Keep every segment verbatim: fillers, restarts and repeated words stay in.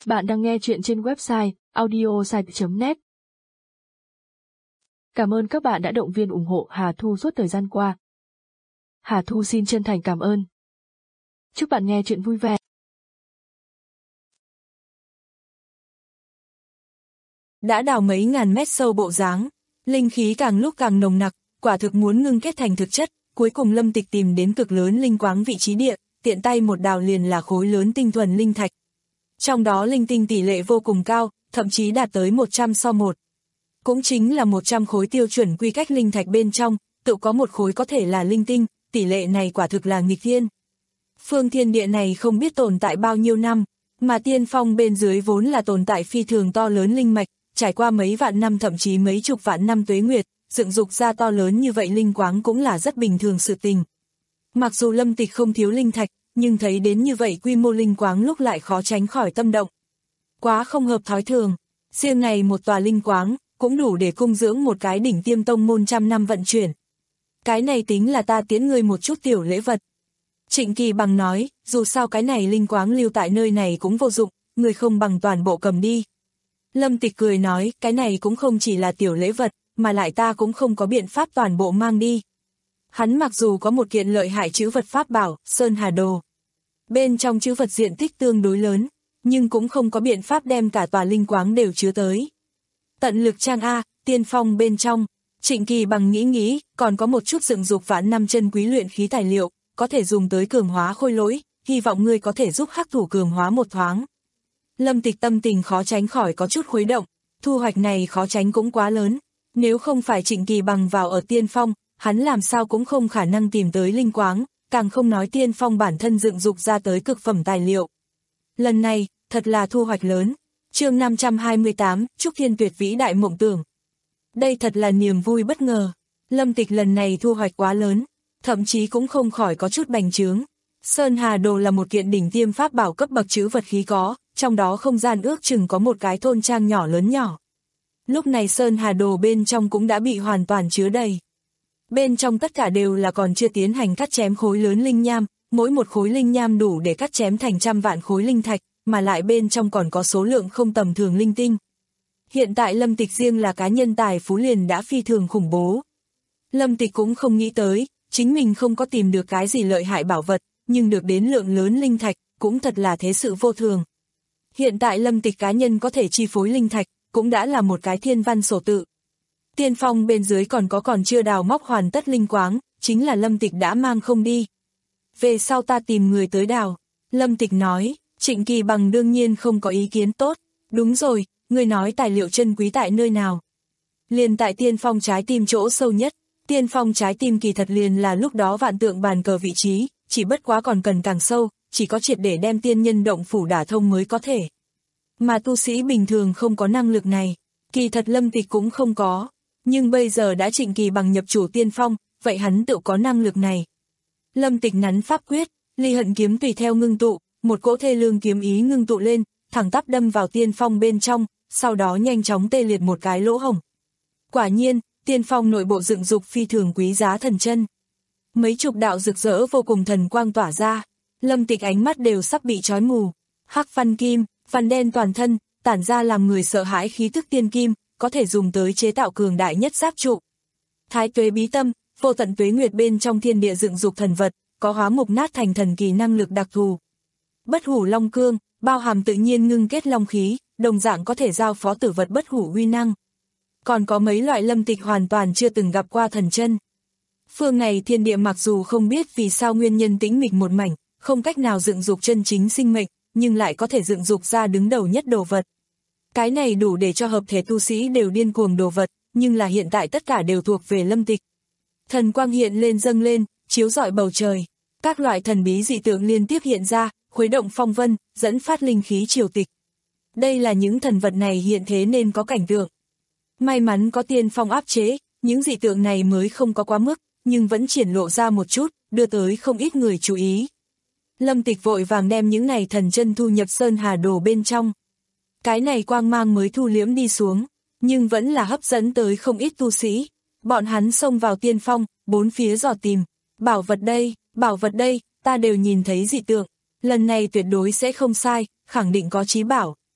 Bạn đang nghe chuyện trên website audiosite chấm net. Cảm ơn các bạn đã động viên ủng hộ Hà Thu suốt thời gian qua. Hà Thu xin chân thành cảm ơn. Chúc bạn nghe chuyện vui vẻ. Đã đào mấy ngàn mét sâu bộ dáng, linh khí càng lúc càng nồng nặc, quả thực muốn ngưng kết thành thực chất, cuối cùng Lâm Tịch tìm đến cực lớn linh quáng vị trí địa, tiện tay một đào liền là khối lớn tinh thuần linh thạch. Trong đó linh tinh tỷ lệ vô cùng cao, thậm chí đạt tới một trăm so một. Cũng chính là một trăm khối tiêu chuẩn quy cách linh thạch bên trong, tự có một khối có thể là linh tinh, tỷ lệ này quả thực là nghịch thiên. Phương thiên địa này không biết tồn tại bao nhiêu năm, mà tiên phong bên dưới vốn là tồn tại phi thường to lớn linh mạch, trải qua mấy vạn năm thậm chí mấy chục vạn năm tuế nguyệt, dựng dục ra to lớn như vậy linh quáng cũng là rất bình thường sự tình. Mặc dù Lâm Tịch không thiếu linh thạch, nhưng thấy đến như vậy quy mô linh quáng lúc lại khó tránh khỏi tâm động. Quá không hợp thói thường, riêng này một tòa linh quáng, cũng đủ để cung dưỡng một cái đỉnh tiêm tông môn trăm năm vận chuyển. Cái này tính là ta tiễn ngươi một chút tiểu lễ vật. Trịnh Kỳ Bằng nói, dù sao cái này linh quáng lưu tại nơi này cũng vô dụng, người không bằng toàn bộ cầm đi. Lâm Tịch cười nói, cái này cũng không chỉ là tiểu lễ vật, mà lại ta cũng không có biện pháp toàn bộ mang đi. Hắn mặc dù có một kiện lợi hại chữ vật pháp bảo, Sơn Hà Đồ. Bên trong chữ vật diện tích tương đối lớn, nhưng cũng không có biện pháp đem cả tòa linh quáng đều chứa tới. Tận lực trang A, tiên phong bên trong, Trịnh Kỳ Bằng nghĩ nghĩ, còn có một chút dựng dục vạn năm chân quý luyện khí tài liệu, có thể dùng tới cường hóa khôi lỗi, hy vọng ngươi có thể giúp khắc thủ cường hóa một thoáng. Lâm Tịch tâm tình khó tránh khỏi có chút khuấy động, thu hoạch này khó tránh cũng quá lớn, nếu không phải Trịnh Kỳ Bằng vào ở tiên phong, hắn làm sao cũng không khả năng tìm tới linh quáng, càng không nói tiên phong bản thân dựng dục ra tới cực phẩm tài liệu. Lần này, thật là thu hoạch lớn. Chương năm trăm hai mươi tám, Trúc Thiên Tuyệt vĩ đại mộng tưởng. Đây thật là niềm vui bất ngờ. Lâm Tịch lần này thu hoạch quá lớn, thậm chí cũng không khỏi có chút bành trướng. Sơn Hà Đồ là một kiện đỉnh tiêm pháp bảo cấp bậc trữ vật khí có, trong đó không gian ước chừng có một cái thôn trang nhỏ lớn nhỏ. Lúc này Sơn Hà Đồ bên trong cũng đã bị hoàn toàn chứa đầy. Bên trong tất cả đều là còn chưa tiến hành cắt chém khối lớn linh nham, mỗi một khối linh nham đủ để cắt chém thành trăm vạn khối linh thạch, mà lại bên trong còn có số lượng không tầm thường linh tinh. Hiện tại Lâm Tịch riêng là cá nhân tài phú liền đã phi thường khủng bố. Lâm Tịch cũng không nghĩ tới, chính mình không có tìm được cái gì lợi hại bảo vật, nhưng được đến lượng lớn linh thạch, cũng thật là thế sự vô thường. Hiện tại Lâm Tịch cá nhân có thể chi phối linh thạch, cũng đã là một cái thiên văn sổ tự. Tiên phong bên dưới còn có còn chưa đào móc hoàn tất linh quáng, chính là Lâm Tịch đã mang không đi. Về sau ta tìm người tới đào. Lâm Tịch nói, Trịnh Kỳ Bằng đương nhiên không có ý kiến tốt. Đúng rồi, người nói tài liệu chân quý tại nơi nào? Liền tại tiên phong trái tim chỗ sâu nhất. Tiên phong trái tim kỳ thật liền là lúc đó vạn tượng bàn cờ vị trí, chỉ bất quá còn cần càng sâu, chỉ có triệt để đem tiên nhân động phủ đả thông mới có thể. Mà tu sĩ bình thường không có năng lực này, kỳ thật Lâm Tịch cũng không có. Nhưng bây giờ đã Trịnh Kỳ Bằng nhập chủ tiên phong, vậy hắn tự có năng lực này. Lâm Tịch nắn pháp quyết, ly hận kiếm tùy theo ngưng tụ, một cỗ thê lương kiếm ý ngưng tụ lên, thẳng tắp đâm vào tiên phong bên trong, sau đó nhanh chóng tê liệt một cái lỗ hổng. Quả nhiên, tiên phong nội bộ dựng dục phi thường quý giá thần chân. Mấy chục đạo rực rỡ vô cùng thần quang tỏa ra, Lâm Tịch ánh mắt đều sắp bị trói mù. Hắc văn kim, văn đen toàn thân, tản ra làm người sợ hãi khí tức tiên kim, có thể dùng tới chế tạo cường đại nhất giáp trụ. Thái tuế bí tâm, vô tận tuế nguyệt bên trong thiên địa dựng dục thần vật, có hóa mục nát thành thần kỳ năng lực đặc thù. Bất hủ long cương, bao hàm tự nhiên ngưng kết long khí, đồng dạng có thể giao phó tử vật bất hủ uy năng. Còn có mấy loại Lâm Tịch hoàn toàn chưa từng gặp qua thần chân. Phương này thiên địa mặc dù không biết vì sao nguyên nhân tĩnh mịch một mảnh, không cách nào dựng dục chân chính sinh mệnh, nhưng lại có thể dựng dục ra đứng đầu nhất đồ vật. Cái này đủ để cho hợp thể tu sĩ đều điên cuồng đồ vật, nhưng là hiện tại tất cả đều thuộc về Lâm Tịch. Thần quang hiện lên dâng lên, chiếu rọi bầu trời. Các loại thần bí dị tượng liên tiếp hiện ra, khuấy động phong vân, dẫn phát linh khí triều tịch. Đây là những thần vật này hiện thế nên có cảnh tượng. May mắn có tiên phong áp chế, những dị tượng này mới không có quá mức, nhưng vẫn triển lộ ra một chút, đưa tới không ít người chú ý. Lâm Tịch vội vàng đem những này thần chân thu nhập Sơn Hà Đồ bên trong. Cái này quang mang mới thu liễm đi xuống, nhưng vẫn là hấp dẫn tới không ít tu sĩ. Bọn hắn xông vào tiên phong, bốn phía dò tìm. Bảo vật đây, bảo vật đây, ta đều nhìn thấy dị tượng. Lần này tuyệt đối sẽ không sai, khẳng định có chí bảo.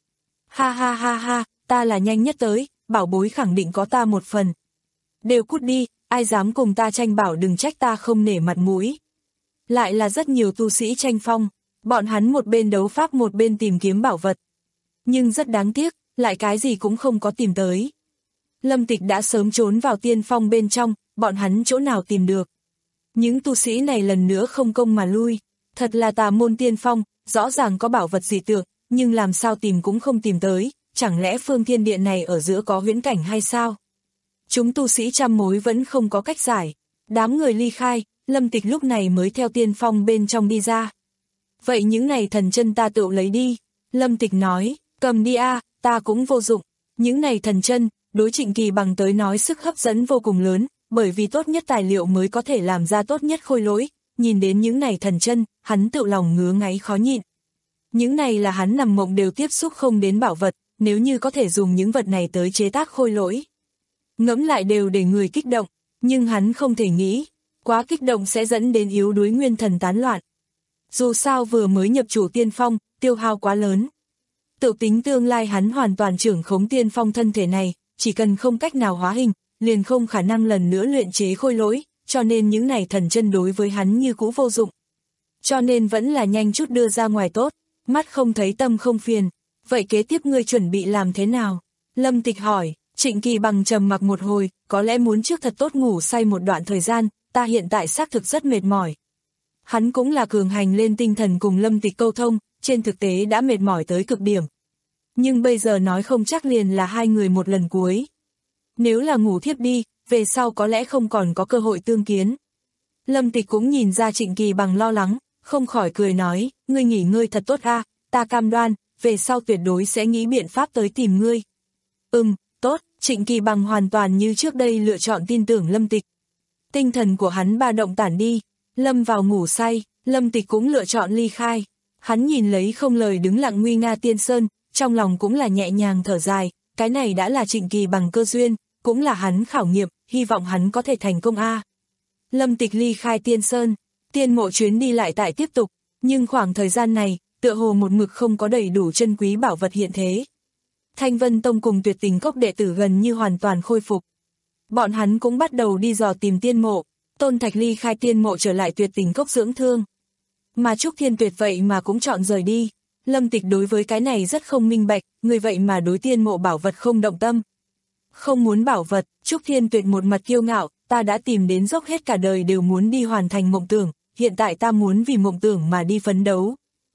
Ha ha ha ha, ta là nhanh nhất tới, bảo bối khẳng định có ta một phần. Đều cút đi, ai dám cùng ta tranh bảo đừng trách ta không nể mặt mũi. Lại là rất nhiều tu sĩ tranh phong, bọn hắn một bên đấu pháp một bên tìm kiếm bảo vật. Nhưng rất đáng tiếc, lại cái gì cũng không có tìm tới. Lâm Tịch đã sớm trốn vào tiên phong bên trong, bọn hắn chỗ nào tìm được. Những tu sĩ này lần nữa không công mà lui, thật là tà môn tiên phong, rõ ràng có bảo vật dị tượng, nhưng làm sao tìm cũng không tìm tới, chẳng lẽ phương thiên địa này ở giữa có huyễn cảnh hay sao? Chúng tu sĩ trăm mối vẫn không có cách giải, đám người ly khai, Lâm Tịch lúc này mới theo tiên phong bên trong đi ra. Vậy những này thần chân ta tự lấy đi, Lâm Tịch nói, cầm đi a, ta cũng vô dụng, những này thần chân, đối Trịnh Kỳ Bằng tới nói sức hấp dẫn vô cùng lớn, bởi vì tốt nhất tài liệu mới có thể làm ra tốt nhất khôi lỗi, nhìn đến những này thần chân, hắn tự lòng ngứa ngáy khó nhịn. Những này là hắn nằm mộng đều tiếp xúc không đến bảo vật, nếu như có thể dùng những vật này tới chế tác khôi lỗi. Ngẫm lại đều để người kích động, nhưng hắn không thể nghĩ, quá kích động sẽ dẫn đến yếu đuối nguyên thần tán loạn. Dù sao vừa mới nhập chủ tiên phong, tiêu hao quá lớn. Tự tính tương lai hắn hoàn toàn trưởng khống tiên phong thân thể này, chỉ cần không cách nào hóa hình, liền không khả năng lần nữa luyện chế khôi lỗi, cho nên những này thần chân đối với hắn như cũ vô dụng. Cho nên vẫn là nhanh chút đưa ra ngoài tốt, mắt không thấy tâm không phiền. Vậy kế tiếp ngươi chuẩn bị làm thế nào? Lâm Tịch hỏi. Trịnh Kỳ Bằng trầm mặc một hồi, có lẽ muốn trước thật tốt ngủ say một đoạn thời gian, ta hiện tại xác thực rất mệt mỏi. Hắn cũng là cường hành lên tinh thần cùng Lâm Tịch câu thông, trên thực tế đã mệt mỏi tới cực điểm. Nhưng bây giờ nói không chắc liền là hai người một lần cuối. Nếu là ngủ thiếp đi, về sau có lẽ không còn có cơ hội tương kiến. Lâm Tịch cũng nhìn ra Trịnh Kỳ Bằng lo lắng, không khỏi cười nói, ngươi nghỉ ngơi thật tốt a, ta cam đoan, về sau tuyệt đối sẽ nghĩ biện pháp tới tìm ngươi. Ừm, tốt, Trịnh Kỳ Bằng hoàn toàn như trước đây lựa chọn tin tưởng Lâm Tịch. Tinh thần của hắn ba động tản đi, lâm vào ngủ say, Lâm Tịch cũng lựa chọn ly khai. Hắn nhìn lấy không lời đứng lặng nguy nga tiên sơn, trong lòng cũng là nhẹ nhàng thở dài, cái này đã là Trịnh Kỳ Bằng cơ duyên, cũng là hắn khảo nghiệm, hy vọng hắn có thể thành công a. Lâm Tịch ly khai tiên sơn, tiên mộ chuyến đi lại tại tiếp tục, nhưng khoảng thời gian này, tựa hồ một mực không có đầy đủ chân quý bảo vật hiện thế. Thanh Vân Tông cùng Tuyệt Tình Cốc đệ tử gần như hoàn toàn khôi phục. Bọn hắn cũng bắt đầu đi dò tìm tiên mộ, Tôn Thạch ly khai tiên mộ trở lại Tuyệt Tình Cốc dưỡng thương. Mà Trúc Thiên Tuyệt vậy mà cũng chọn rời đi. Lâm Tịch đối với cái này rất không minh bạch, người vậy mà đối tiên mộ bảo vật không động tâm. Không muốn bảo vật, Trúc Thiên Tuyệt một mặt kiêu ngạo, ta đã tìm đến dốc hết cả đời đều muốn đi hoàn thành mộng tưởng, hiện tại ta muốn vì mộng tưởng mà đi phấn đấu.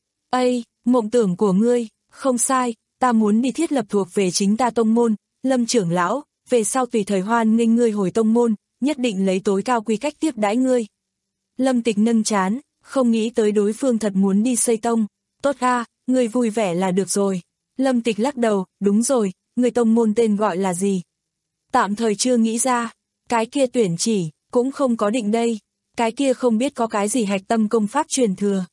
Ây, mộng tưởng của ngươi, không sai, ta muốn đi thiết lập thuộc về chính ta tông môn, Lâm trưởng lão, về sau tùy thời hoan nghênh ngươi hồi tông môn, nhất định lấy tối cao quy cách tiếp đãi ngươi. Lâm Tịch nâng trán, không nghĩ tới đối phương thật muốn đi xây tông, tốt a, ngươi vui vẻ là được rồi. Lâm Tịch lắc đầu, đúng rồi, người tông môn tên gọi là gì? Tạm thời chưa nghĩ ra, cái kia tuyển chỉ, cũng không có định đây, cái kia không biết có cái gì hạch tâm công pháp truyền thừa.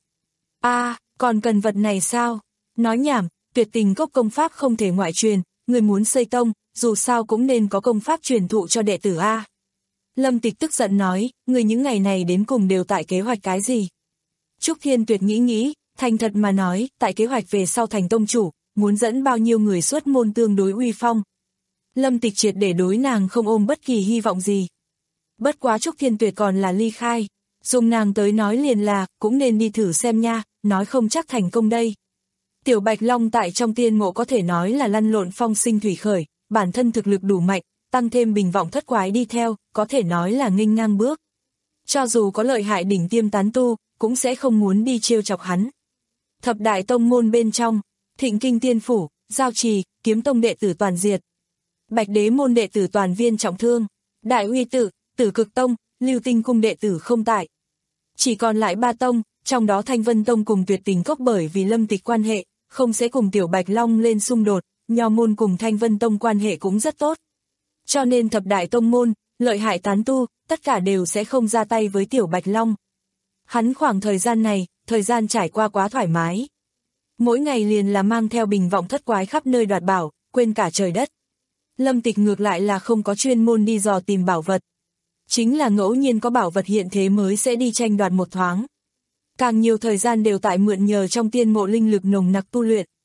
A, còn cần vật này sao? Nói nhảm, Tuyệt Tình Cốc công pháp không thể ngoại truyền, người muốn xây tông, dù sao cũng nên có công pháp truyền thụ cho đệ tử a. Lâm Tịch tức giận nói, người những ngày này đến cùng đều tại kế hoạch cái gì? Trúc Thiên Tuyệt nghĩ nghĩ, thành thật mà nói, tại kế hoạch về sau thành tông chủ, muốn dẫn bao nhiêu người xuất môn tương đối uy phong. Lâm Tịch triệt để đối nàng không ôm bất kỳ hy vọng gì. Bất quá Trúc Thiên Tuyệt còn là ly khai, dùng nàng tới nói liền là, cũng nên đi thử xem nha, nói không chắc thành công đây. Tiểu Bạch Long tại trong tiên mộ có thể nói là lăn lộn phong sinh thủy khởi, bản thân thực lực đủ mạnh, tăng thêm bình vọng thất quái đi theo, có thể nói là nghênh ngang bước. Cho dù có lợi hại đỉnh tiêm tán tu, cũng sẽ không muốn đi trêu chọc hắn. Thập đại tông môn bên trong, Thịnh Kinh Tiên Phủ, Giao Trì, Kiếm Tông đệ tử toàn diệt. Bạch Đế môn đệ tử toàn viên trọng thương, Đại Uy Tự, Tử Cực Tông, Lưu Tinh cung đệ tử không tại. Chỉ còn lại ba tông, trong đó Thanh Vân Tông cùng Tuyệt Tình Cốc bởi vì Lâm Tịch quan hệ, không sẽ cùng Tiểu Bạch Long lên xung đột, Nho môn cùng Thanh Vân Tông quan hệ cũng rất tốt. Cho nên thập đại tông môn, lợi hại tán tu, tất cả đều sẽ không ra tay với Tiểu Bạch Long. Hắn khoảng thời gian này, thời gian trải qua quá thoải mái. Mỗi ngày liền là mang theo bình vọng thất quái khắp nơi đoạt bảo, quên cả trời đất. Lâm Tịch ngược lại là không có chuyên môn đi dò tìm bảo vật. Chính là ngẫu nhiên có bảo vật hiện thế mới sẽ đi tranh đoạt một thoáng. Càng nhiều thời gian đều tại mượn nhờ trong tiên mộ linh lực nồng nặc tu luyện.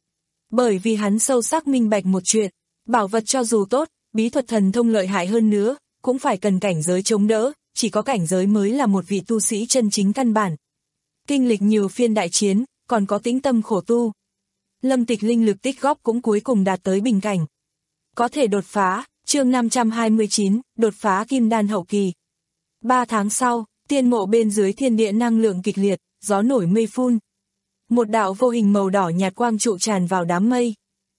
Bởi vì hắn sâu sắc minh bạch một chuyện, bảo vật cho dù tốt, bí thuật thần thông lợi hại hơn nữa, cũng phải cần cảnh giới chống đỡ, chỉ có cảnh giới mới là một vị tu sĩ chân chính căn bản. Kinh lịch nhiều phiên đại chiến, còn có tĩnh tâm khổ tu. Lâm Tịch linh lực tích góp cũng cuối cùng đạt tới bình cảnh. Có thể đột phá, chương năm trăm hai mươi chín, đột phá kim đan hậu kỳ. Ba tháng sau, tiên mộ bên dưới thiên địa năng lượng kịch liệt, gió nổi mây phun. Một đạo vô hình màu đỏ nhạt quang trụ tràn vào đám mây.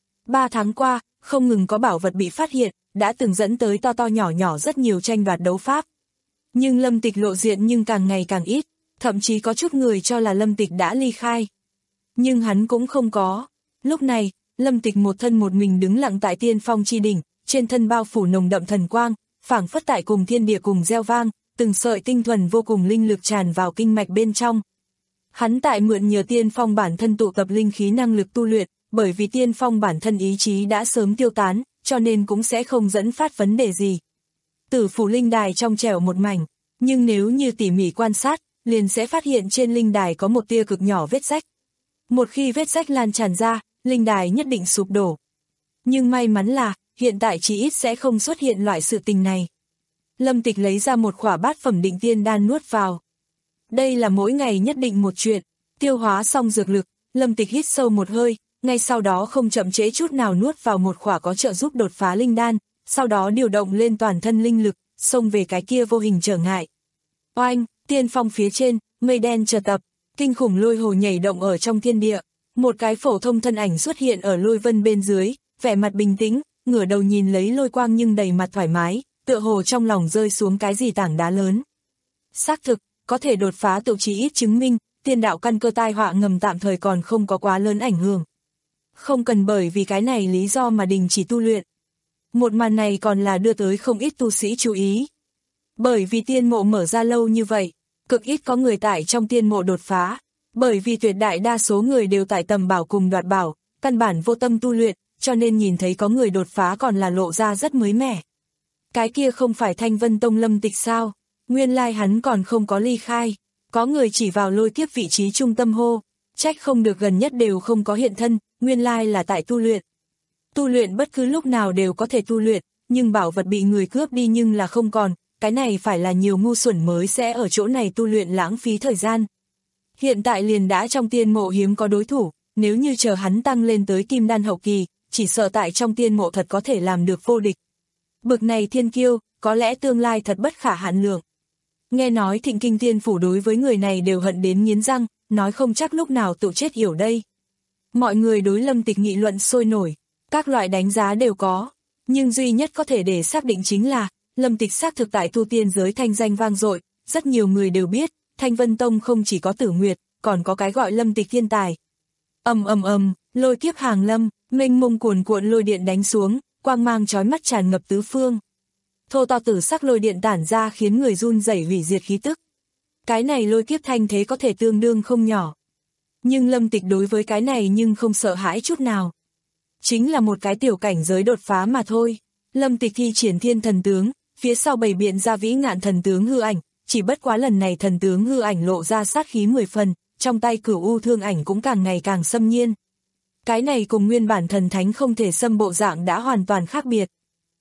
Ba tháng qua, không ngừng có bảo vật bị phát hiện, đã từng dẫn tới to to nhỏ nhỏ rất nhiều tranh đoạt đấu pháp. Nhưng Lâm Tịch lộ diện nhưng càng ngày càng ít, thậm chí có chút người cho là Lâm Tịch đã ly khai. Nhưng hắn cũng không có. Lúc này, Lâm Tịch một thân một mình đứng lặng tại tiên phong chi đỉnh, trên thân bao phủ nồng đậm thần quang, phảng phất tại cùng thiên địa cùng reo vang, từng sợi tinh thuần vô cùng linh lực tràn vào kinh mạch bên trong. Hắn tại mượn nhờ tiên phong bản thân tụ tập linh khí năng lực tu luyện, bởi vì tiên phong bản thân ý chí đã sớm tiêu tán, cho nên cũng sẽ không dẫn phát vấn đề gì. Tử phủ linh đài trong trẻo một mảnh, nhưng nếu như tỉ mỉ quan sát, liền sẽ phát hiện trên linh đài có một tia cực nhỏ vết rách. Một khi vết rách lan tràn ra, linh đài nhất định sụp đổ. Nhưng may mắn là, hiện tại chỉ ít sẽ không xuất hiện loại sự tình này. Lâm Tịch lấy ra một khỏa bát phẩm định tiên đan nuốt vào. Đây là mỗi ngày nhất định một chuyện, tiêu hóa xong dược lực, Lâm Tịch hít sâu một hơi, ngay sau đó không chậm trễ chút nào nuốt vào một khỏa có trợ giúp đột phá linh đan, sau đó điều động lên toàn thân linh lực, xông về cái kia vô hình trở ngại. Oanh, tiên phong phía trên, mây đen chợt tập, kinh khủng lôi hồ nhảy động ở trong thiên địa, một cái phổ thông thân ảnh xuất hiện ở lôi vân bên dưới, vẻ mặt bình tĩnh, ngửa đầu nhìn lấy lôi quang nhưng đầy mặt thoải mái, tựa hồ trong lòng rơi xuống cái gì tảng đá lớn. Xác thực, có thể đột phá tự chỉ ít chứng minh, tiên đạo căn cơ tai họa ngầm tạm thời còn không có quá lớn ảnh hưởng. Không cần bởi vì cái này lý do mà đình chỉ tu luyện. Một màn này còn là đưa tới không ít tu sĩ chú ý. Bởi vì tiên mộ mở ra lâu như vậy, cực ít có người tại trong tiên mộ đột phá, bởi vì tuyệt đại đa số người đều tại tầm bảo cùng đoạt bảo, căn bản vô tâm tu luyện, cho nên nhìn thấy có người đột phá còn là lộ ra rất mới mẻ. Cái kia không phải Thanh Vân Tông Lâm Tịch sao? Nguyên lai hắn còn không có ly khai. Có người chỉ vào lôi kiếp vị trí trung tâm hô, trách không được gần nhất đều không có hiện thân, nguyên lai là tại tu luyện. Tu luyện bất cứ lúc nào đều có thể tu luyện, nhưng bảo vật bị người cướp đi nhưng là không còn, cái này phải là nhiều ngu xuẩn mới sẽ ở chỗ này tu luyện lãng phí thời gian. Hiện tại liền đã trong tiên mộ hiếm có đối thủ, nếu như chờ hắn tăng lên tới kim đan hậu kỳ, chỉ sợ tại trong tiên mộ thật có thể làm được vô địch. Bực này thiên kiêu, có lẽ tương lai thật bất khả hạn lượng. Nghe nói Thịnh Kinh Tiên Phủ đối với người này đều hận đến nghiến răng, nói không chắc lúc nào tự chết yểu đây. Mọi người đối Lâm Tịch nghị luận sôi nổi, các loại đánh giá đều có, nhưng duy nhất có thể để xác định chính là, Lâm Tịch xác thực tại tu tiên giới thanh danh vang dội, rất nhiều người đều biết, Thanh Vân Tông không chỉ có Tử Nguyệt, còn có cái gọi Lâm Tịch thiên tài. Ầm ầm ầm, lôi kiếp hàng lâm, mênh mông cuồn cuộn lôi điện đánh xuống, quang mang chói mắt tràn ngập tứ phương. Thô to tử sắc lôi điện tản ra khiến người run rẩy hủy diệt khí tức. Cái này lôi kiếp thanh thế có thể tương đương không nhỏ. Nhưng Lâm Tịch đối với cái này nhưng không sợ hãi chút nào. Chính là một cái tiểu cảnh giới đột phá mà thôi. Lâm Tịch thi triển thiên thần tướng, phía sau bày biện ra vĩ ngạn thần tướng hư ảnh, chỉ bất quá lần này thần tướng hư ảnh lộ ra sát khí mười phần, trong tay Cửu U thương ảnh cũng càng ngày càng xâm nhiên. Cái này cùng nguyên bản thần thánh không thể xâm bộ dạng đã hoàn toàn khác biệt.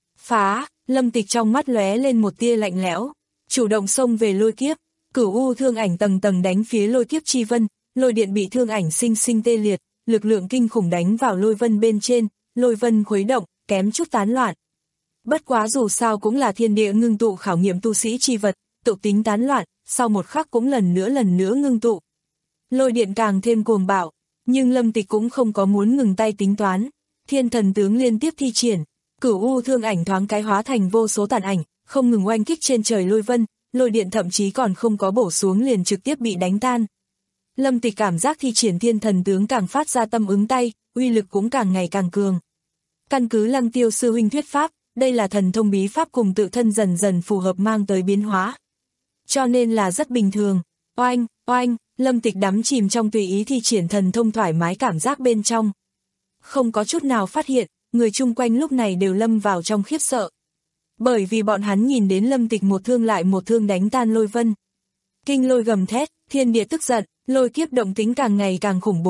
Phá, Lâm Tịch trong mắt lóe lên một tia lạnh lẽo, chủ động xông về lôi kiếp, Cửu U thương ảnh tầng tầng đánh phía lôi kiếp chi vân, lôi điện bị thương ảnh sinh sinh tê liệt, lực lượng kinh khủng đánh vào lôi vân bên trên, lôi vân khuấy động, kém chút tán loạn. Bất quá dù sao cũng là thiên địa ngưng tụ khảo nghiệm tu sĩ chi vật, tự tính tán loạn, sau một khắc cũng lần nữa lần nữa ngưng tụ. Lôi điện càng thêm cuồng bạo, nhưng Lâm Tịch cũng không có muốn ngừng tay tính toán, thiên thần tướng liên tiếp thi triển, Cửu U thương ảnh thoáng cái hóa thành vô số tàn ảnh, không ngừng oanh kích trên trời lôi vân, lôi điện thậm chí còn không có bổ xuống liền trực tiếp bị đánh tan. Lâm Tịch cảm giác thi triển thiên thần tướng càng phát ra tâm ứng tay, uy lực cũng càng ngày càng cường. Căn cứ Lăng Tiêu sư huynh thuyết pháp, đây là thần thông bí pháp cùng tự thân dần dần phù hợp mang tới biến hóa. Cho nên là rất bình thường. Oanh, oanh, Lâm Tịch đắm chìm trong tùy ý thi triển thần thông thoải mái cảm giác bên trong. Không có chút nào phát hiện, người chung quanh lúc này đều lâm vào trong khiếp sợ. Bởi vì bọn hắn nhìn đến Lâm Tịch một thương lại một thương đánh tan lôi vân. Kinh lôi gầm thét, thiên địa tức giận, lôi kiếp động tính càng ngày càng khủng bố,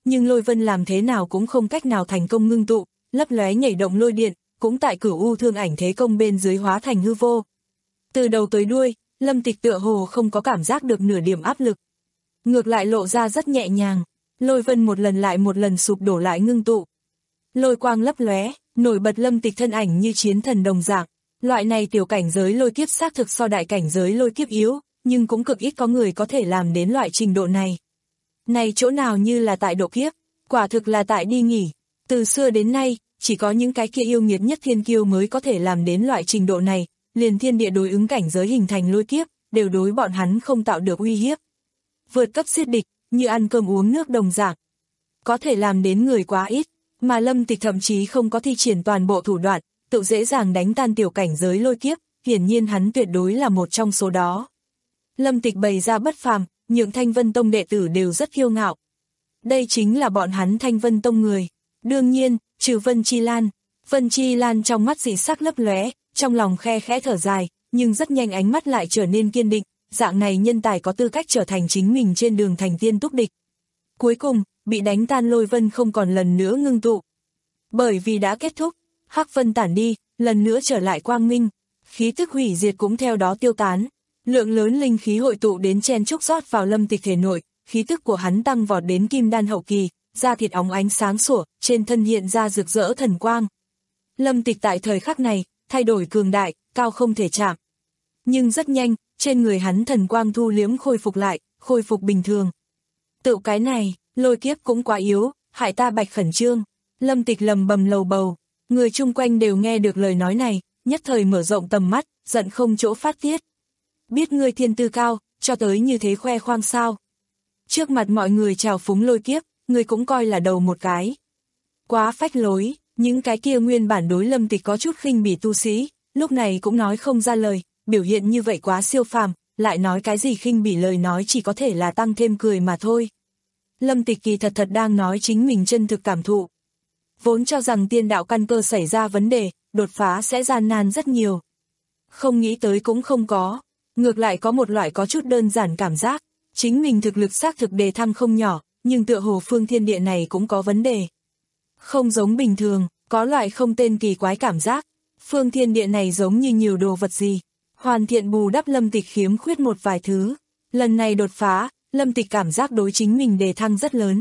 nhưng lôi vân làm thế nào cũng không cách nào thành công ngưng tụ, lấp lóe nhảy động lôi điện, cũng tại Cửu U Thương Ảnh thế công bên dưới hóa thành hư vô. Từ đầu tới đuôi, Lâm Tịch tựa hồ không có cảm giác được nửa điểm áp lực. Ngược lại lộ ra rất nhẹ nhàng, lôi vân một lần lại một lần sụp đổ lại ngưng tụ. Lôi quang lấp lóe, nổi bật Lâm Tịch thân ảnh như chiến thần đồng dạng. Loại này tiểu cảnh giới lôi kiếp xác thực so đại cảnh giới lôi kiếp yếu, nhưng cũng cực ít có người có thể làm đến loại trình độ này. Này chỗ nào như là tại độ kiếp, quả thực là tại đi nghỉ. Từ xưa đến nay, chỉ có những cái kia yêu nghiệt nhất thiên kiêu mới có thể làm đến loại trình độ này, liền thiên địa đối ứng cảnh giới hình thành lôi kiếp, đều đối bọn hắn không tạo được uy hiếp. Vượt cấp giết địch, như ăn cơm uống nước đồng dạng. Có thể làm đến người quá ít, mà Lâm Tịch thậm chí không có thi triển toàn bộ thủ đoạn, tự dễ dàng đánh tan tiểu cảnh giới lôi kiếp, hiển nhiên hắn tuyệt đối là một trong số đó. Lâm Tịch bày ra bất phàm, nhượng Thanh Vân Tông đệ tử đều rất kiêu ngạo. Đây chính là bọn hắn Thanh Vân Tông người. Đương nhiên, trừ Vân Chi Lan. Vân Chi Lan trong mắt dị sắc lấp lóe, trong lòng khe khẽ thở dài, nhưng rất nhanh ánh mắt lại trở nên kiên định, dạng này nhân tài có tư cách trở thành chính mình trên đường thành tiên túc địch. Cuối cùng, bị đánh tan lôi vân không còn lần nữa ngưng tụ. Bởi vì đã kết thúc, hắc vân tản đi, lần nữa trở lại quang minh, khí tức hủy diệt cũng theo đó tiêu tán. Lượng lớn linh khí hội tụ đến chen chúc rót vào Lâm Tịch thể nội, khí tức của hắn tăng vọt đến kim đan hậu kỳ, da thịt óng ánh sáng sủa, trên thân hiện ra rực rỡ thần quang. Lâm Tịch tại thời khắc này, thay đổi cường đại, cao không thể chạm. Nhưng rất nhanh, trên người hắn thần quang thu liếm khôi phục lại, khôi phục bình thường. Tự cái này, lôi kiếp cũng quá yếu, hại ta bạch khẩn trương. Lâm Tịch lầm bầm lầu bầu, người chung quanh đều nghe được lời nói này, nhất thời mở rộng tầm mắt, giận không chỗ phát tiết. Biết ngươi thiên tư cao, cho tới như thế khoe khoang sao. Trước mặt mọi người trào phúng lôi kiếp, ngươi cũng coi là đầu một cái. Quá phách lối, những cái kia nguyên bản đối Lâm Tịch có chút khinh bỉ tu sĩ, lúc này cũng nói không ra lời, biểu hiện như vậy quá siêu phàm, lại nói cái gì khinh bỉ lời nói chỉ có thể là tăng thêm cười mà thôi. Lâm Tịch kỳ thật thật đang nói chính mình chân thực cảm thụ. Vốn cho rằng tiên đạo căn cơ xảy ra vấn đề, đột phá sẽ gian nan rất nhiều. Không nghĩ tới cũng không có, ngược lại có một loại có chút đơn giản cảm giác, chính mình thực lực xác thực đề thăng không nhỏ, nhưng tựa hồ phương thiên địa này cũng có vấn đề. Không giống bình thường, có loại không tên kỳ quái cảm giác, phương thiên địa này giống như nhiều đồ vật gì, hoàn thiện bù đắp Lâm Tịch khiếm khuyết một vài thứ. Lần này đột phá, Lâm Tịch cảm giác đối chính mình đề thăng rất lớn.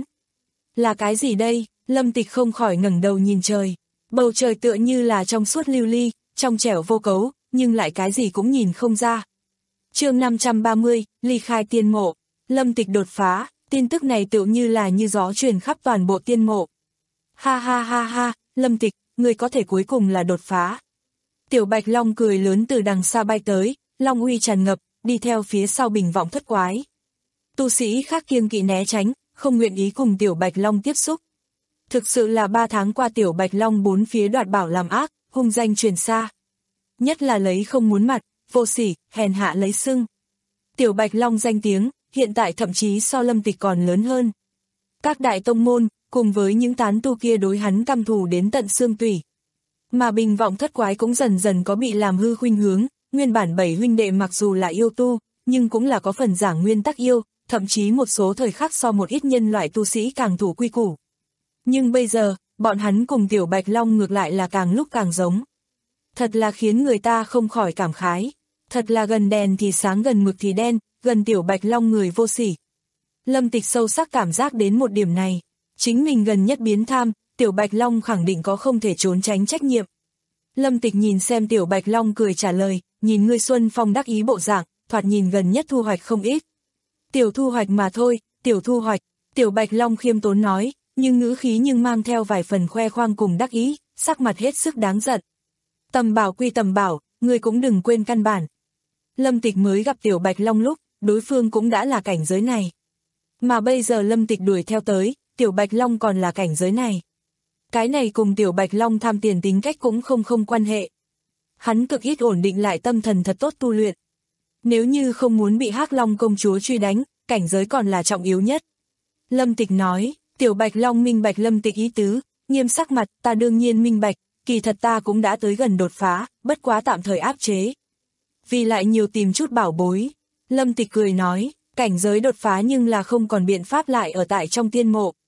Là cái gì đây? Lâm Tịch không khỏi ngẩng đầu nhìn trời, bầu trời tựa như là trong suốt lưu ly, trong trẻo vô cấu, nhưng lại cái gì cũng nhìn không ra. Chương năm trăm ba mươi, ly khai tiên mộ. Lâm Tịch đột phá, tin tức này tựa như là như gió truyền khắp toàn bộ tiên mộ. Ha ha ha ha, Lâm Tịch, người có thể cuối cùng là đột phá. Tiểu Bạch Long cười lớn từ đằng xa bay tới, long uy tràn ngập, đi theo phía sau Bình Vọng Thất Quái. Tu sĩ khác kiêng kỵ né tránh, không nguyện ý cùng Tiểu Bạch Long tiếp xúc. Thực sự là ba tháng qua Tiểu Bạch Long bốn phía đoạt bảo làm ác, hung danh truyền xa. Nhất là lấy không muốn mặt, vô sỉ, hèn hạ lấy sưng. Tiểu Bạch Long danh tiếng, hiện tại thậm chí so Lâm Tịch còn lớn hơn. Các đại tông môn, cùng với những tán tu kia đối hắn căm thù đến tận xương tủy. Mà Bình Vọng Thất Quái cũng dần dần có bị làm hư khuynh hướng, nguyên bản bảy huynh đệ mặc dù là yêu tu, nhưng cũng là có phần giảng nguyên tắc yêu, thậm chí một số thời khắc so một ít nhân loại tu sĩ càng thủ quy củ. Nhưng bây giờ, bọn hắn cùng Tiểu Bạch Long ngược lại là càng lúc càng giống. Thật là khiến người ta không khỏi cảm khái. Thật là gần đèn thì sáng gần mực thì đen, gần Tiểu Bạch Long người vô sỉ. Lâm Tịch sâu sắc cảm giác đến một điểm này. Chính mình gần nhất biến tham, Tiểu Bạch Long khẳng định có không thể trốn tránh trách nhiệm. Lâm Tịch nhìn xem Tiểu Bạch Long cười trả lời, nhìn ngươi Xuân Phong đắc ý bộ dạng, thoạt nhìn gần nhất thu hoạch không ít. Tiểu thu hoạch mà thôi, tiểu thu hoạch, Tiểu Bạch Long khiêm tốn nói, nhưng ngữ khí nhưng mang theo vài phần khoe khoang cùng đắc ý, sắc mặt hết sức đáng giận. Tầm bảo quy tầm bảo, ngươi cũng đừng quên căn bản. Lâm Tịch mới gặp Tiểu Bạch Long lúc, đối phương cũng đã là cảnh giới này. Mà bây giờ Lâm Tịch đuổi theo tới, Tiểu Bạch Long còn là cảnh giới này. Cái này cùng Tiểu Bạch Long tham tiền tính cách cũng không không quan hệ. Hắn cực ít ổn định lại tâm thần thật tốt tu luyện. Nếu như không muốn bị Hắc Long công chúa truy đánh, cảnh giới còn là trọng yếu nhất. Lâm Tịch nói, Tiểu Bạch Long minh bạch Lâm Tịch ý tứ, nghiêm sắc mặt, ta đương nhiên minh bạch, kỳ thật ta cũng đã tới gần đột phá, bất quá tạm thời áp chế. Vì lại nhiều tìm chút bảo bối. Lâm Tịch cười nói, cảnh giới đột phá nhưng là không còn biện pháp lại ở tại trong tiên mộ.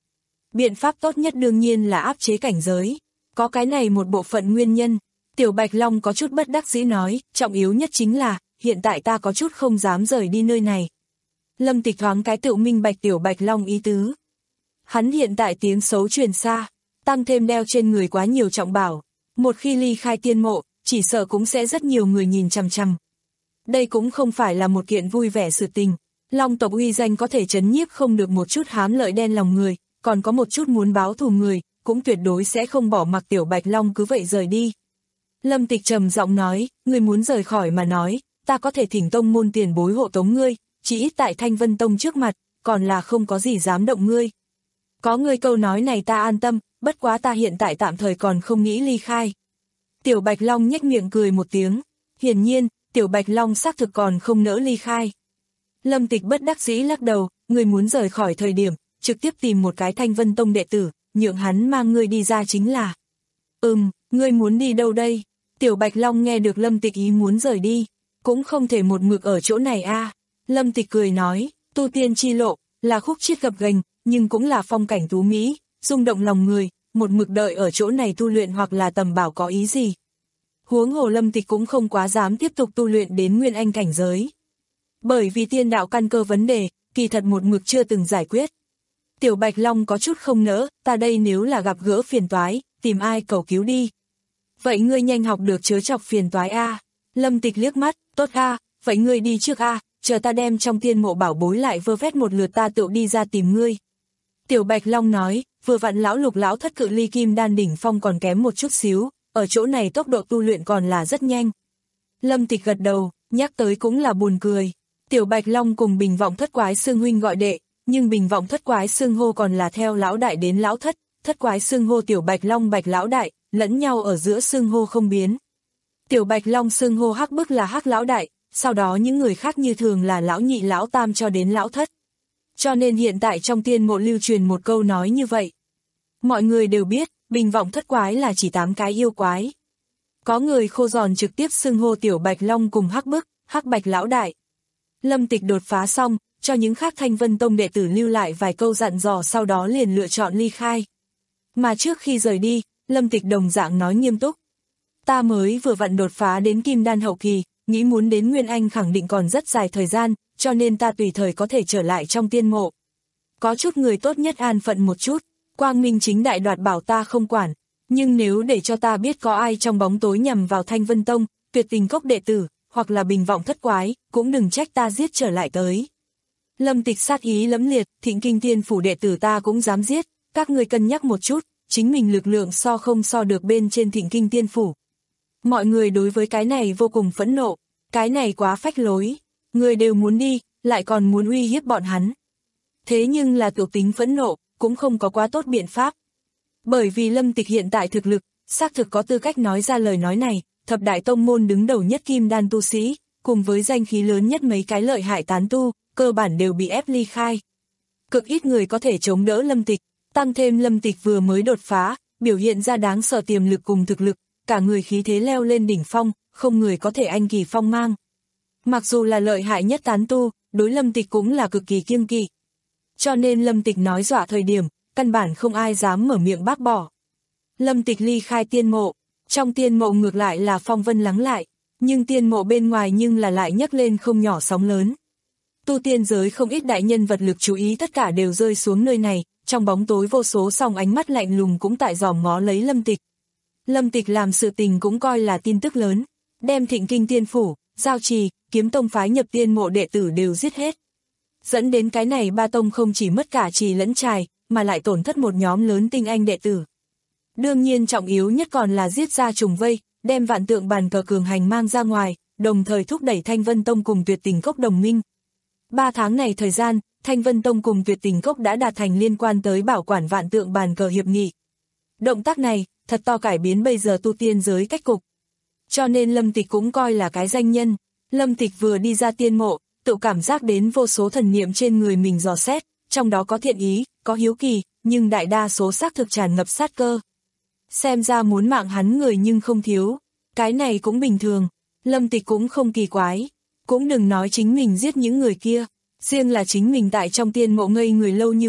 Biện pháp tốt nhất đương nhiên là áp chế cảnh giới. Có cái này một bộ phận nguyên nhân. Tiểu Bạch Long có chút bất đắc dĩ nói, trọng yếu nhất chính là, hiện tại ta có chút không dám rời đi nơi này. Lâm Tịch thoáng cái tự minh bạch Tiểu Bạch Long ý tứ. Hắn hiện tại tiếng xấu truyền xa, tăng thêm đeo trên người quá nhiều trọng bảo. Một khi ly khai tiên mộ, chỉ sợ cũng sẽ rất nhiều người nhìn chằm chằm. Đây cũng không phải là một kiện vui vẻ sự tình. Long tộc uy danh có thể trấn nhiếp không được một chút hám lợi đen lòng người, còn có một chút muốn báo thù người, cũng tuyệt đối sẽ không bỏ mặc Tiểu Bạch Long cứ vậy rời đi. Lâm Tịch trầm giọng nói, ngươi muốn rời khỏi mà nói, ta có thể thỉnh tông môn tiền bối hộ tống ngươi, chỉ ít tại Thanh Vân Tông trước mặt, còn là không có gì dám động ngươi. Có ngươi câu nói này ta an tâm, bất quá ta hiện tại tạm thời còn không nghĩ ly khai. Tiểu Bạch Long nhếch miệng cười một tiếng, hiển nhiên, Tiểu Bạch Long xác thực còn không nỡ ly khai. Lâm Tịch bất đắc dĩ lắc đầu, ngươi muốn rời khỏi thời điểm, trực tiếp tìm một cái Thanh Vân Tông đệ tử, nhượng hắn mang ngươi đi ra chính là. Ừm, ngươi muốn đi đâu đây? Tiểu Bạch Long nghe được Lâm Tịch ý muốn rời đi, cũng không thể một mực ở chỗ này a. À. Lâm Tịch cười nói, tu tiên chi lộ, là khúc chiết gập ghềnh, nhưng cũng là phong cảnh tú mỹ, rung động lòng người, một mực đợi ở chỗ này tu luyện hoặc là tầm bảo có ý gì. Huống hồ Lâm Tịch cũng không quá dám tiếp tục tu luyện đến nguyên anh cảnh giới. Bởi vì tiên đạo căn cơ vấn đề, kỳ thật một mực chưa từng giải quyết. Tiểu Bạch Long có chút không nỡ, ta đây nếu là gặp gỡ phiền toái, tìm ai cầu cứu đi. Vậy ngươi nhanh học được chớ chọc phiền toái a. À. Lâm Tịch liếc mắt, tốt a, à, vậy ngươi đi trước a, à, chờ ta đem trong tiên mộ bảo bối lại vơ vét một lượt ta tự đi ra tìm ngươi. Tiểu Bạch Long nói, vừa vặn lão Lục lão thất cự ly kim đan đỉnh phong còn kém một chút xíu, ở chỗ này tốc độ tu luyện còn là rất nhanh. Lâm Tịch gật đầu, nhắc tới cũng là buồn cười. Tiểu Bạch Long cùng Bình Vọng Thất Quái xưng huynh gọi đệ, nhưng Bình Vọng Thất Quái xưng hô còn là theo lão đại đến lão thất, Thất Quái xưng hô Tiểu Bạch Long Bạch lão đại, lẫn nhau ở giữa xưng hô không biến. Tiểu Bạch Long xưng hô Hắc Bức là Hắc lão đại, sau đó những người khác như thường là lão nhị lão tam cho đến lão thất. Cho nên hiện tại trong tiên mộ lưu truyền một câu nói như vậy. Mọi người đều biết, Bình Vọng Thất Quái là chỉ tám cái yêu quái. Có người khô giòn trực tiếp xưng hô Tiểu Bạch Long cùng Hắc Bức, Hắc Bạch lão đại. Lâm Tịch đột phá xong, cho những khác Thanh Vân Tông đệ tử lưu lại vài câu dặn dò sau đó liền lựa chọn ly khai. Mà trước khi rời đi, Lâm Tịch đồng dạng nói nghiêm túc. Ta mới vừa vặn đột phá đến Kim Đan hậu kỳ, nghĩ muốn đến Nguyên Anh khẳng định còn rất dài thời gian, cho nên ta tùy thời có thể trở lại trong tiên mộ. Có chút người tốt nhất an phận một chút, quang minh chính đại đoạt bảo ta không quản, nhưng nếu để cho ta biết có ai trong bóng tối nhằm vào Thanh Vân Tông, Tuyệt Tình Cốc đệ tử, hoặc là Bình Vọng Thất Quái, cũng đừng trách ta giết trở lại tới. Lâm Tịch sát ý lẫm liệt, Thịnh Kinh Thiên phủ đệ tử ta cũng dám giết, các người cân nhắc một chút, chính mình lực lượng so không so được bên trên Thịnh Kinh Thiên phủ. Mọi người đối với cái này vô cùng phẫn nộ, cái này quá phách lối, người đều muốn đi, lại còn muốn uy hiếp bọn hắn. Thế nhưng là tiểu tính phẫn nộ, cũng không có quá tốt biện pháp. Bởi vì Lâm Tịch hiện tại thực lực, xác thực có tư cách nói ra lời nói này, thập đại tông môn đứng đầu nhất kim đan tu sĩ, cùng với danh khí lớn nhất mấy cái lợi hại tán tu, cơ bản đều bị ép ly khai. Cực ít người có thể chống đỡ Lâm Tịch, tăng thêm Lâm Tịch vừa mới đột phá, biểu hiện ra đáng sợ tiềm lực cùng thực lực, cả người khí thế leo lên đỉnh phong, không người có thể anh kỳ phong mang. Mặc dù là lợi hại nhất tán tu, đối Lâm Tịch cũng là cực kỳ kiêng kỵ. Cho nên Lâm Tịch nói dọa thời điểm, căn bản không ai dám mở miệng bác bỏ. Lâm Tịch ly khai tiên mộ, trong tiên mộ ngược lại là phong vân lắng lại, nhưng tiên mộ bên ngoài nhưng là lại nhấc lên không nhỏ sóng lớn. Tu tiên giới không ít đại nhân vật lực chú ý tất cả đều rơi xuống nơi này, trong bóng tối vô số song ánh mắt lạnh lùng cũng tại dòm ngó lấy Lâm Tịch. Lâm Tịch làm sự tình cũng coi là tin tức lớn, đem Thịnh Kinh Tiên phủ, Giao Trì, Kiếm Tông phái nhập tiên mộ đệ tử đều giết hết. Dẫn đến cái này ba tông không chỉ mất cả trì lẫn trài, mà lại tổn thất một nhóm lớn tinh anh đệ tử. Đương nhiên trọng yếu nhất còn là giết ra trùng vây, đem vạn tượng bàn cờ cường hành mang ra ngoài, đồng thời thúc đẩy Thanh Vân Tông cùng Tuyệt Tình Cốc đồng minh. Ba tháng này thời gian, Thanh Vân Tông cùng Tuyệt Tình Cốc đã đạt thành liên quan tới bảo quản vạn tượng bàn cờ hiệp nghị. Động tác này, thật to cải biến bây giờ tu tiên giới cách cục. Cho nên Lâm Tịch cũng coi là cái danh nhân. Lâm Tịch vừa đi ra tiên mộ, tự cảm giác đến vô số thần niệm trên người mình dò xét, trong đó có thiện ý, có hiếu kỳ, nhưng đại đa số xác thực tràn ngập sát cơ. Xem ra muốn mạng hắn người nhưng không thiếu, cái này cũng bình thường, Lâm Tịch cũng không kỳ quái, cũng đừng nói chính mình giết những người kia, riêng là chính mình tại trong tiên mộ ngây người lâu như vậy,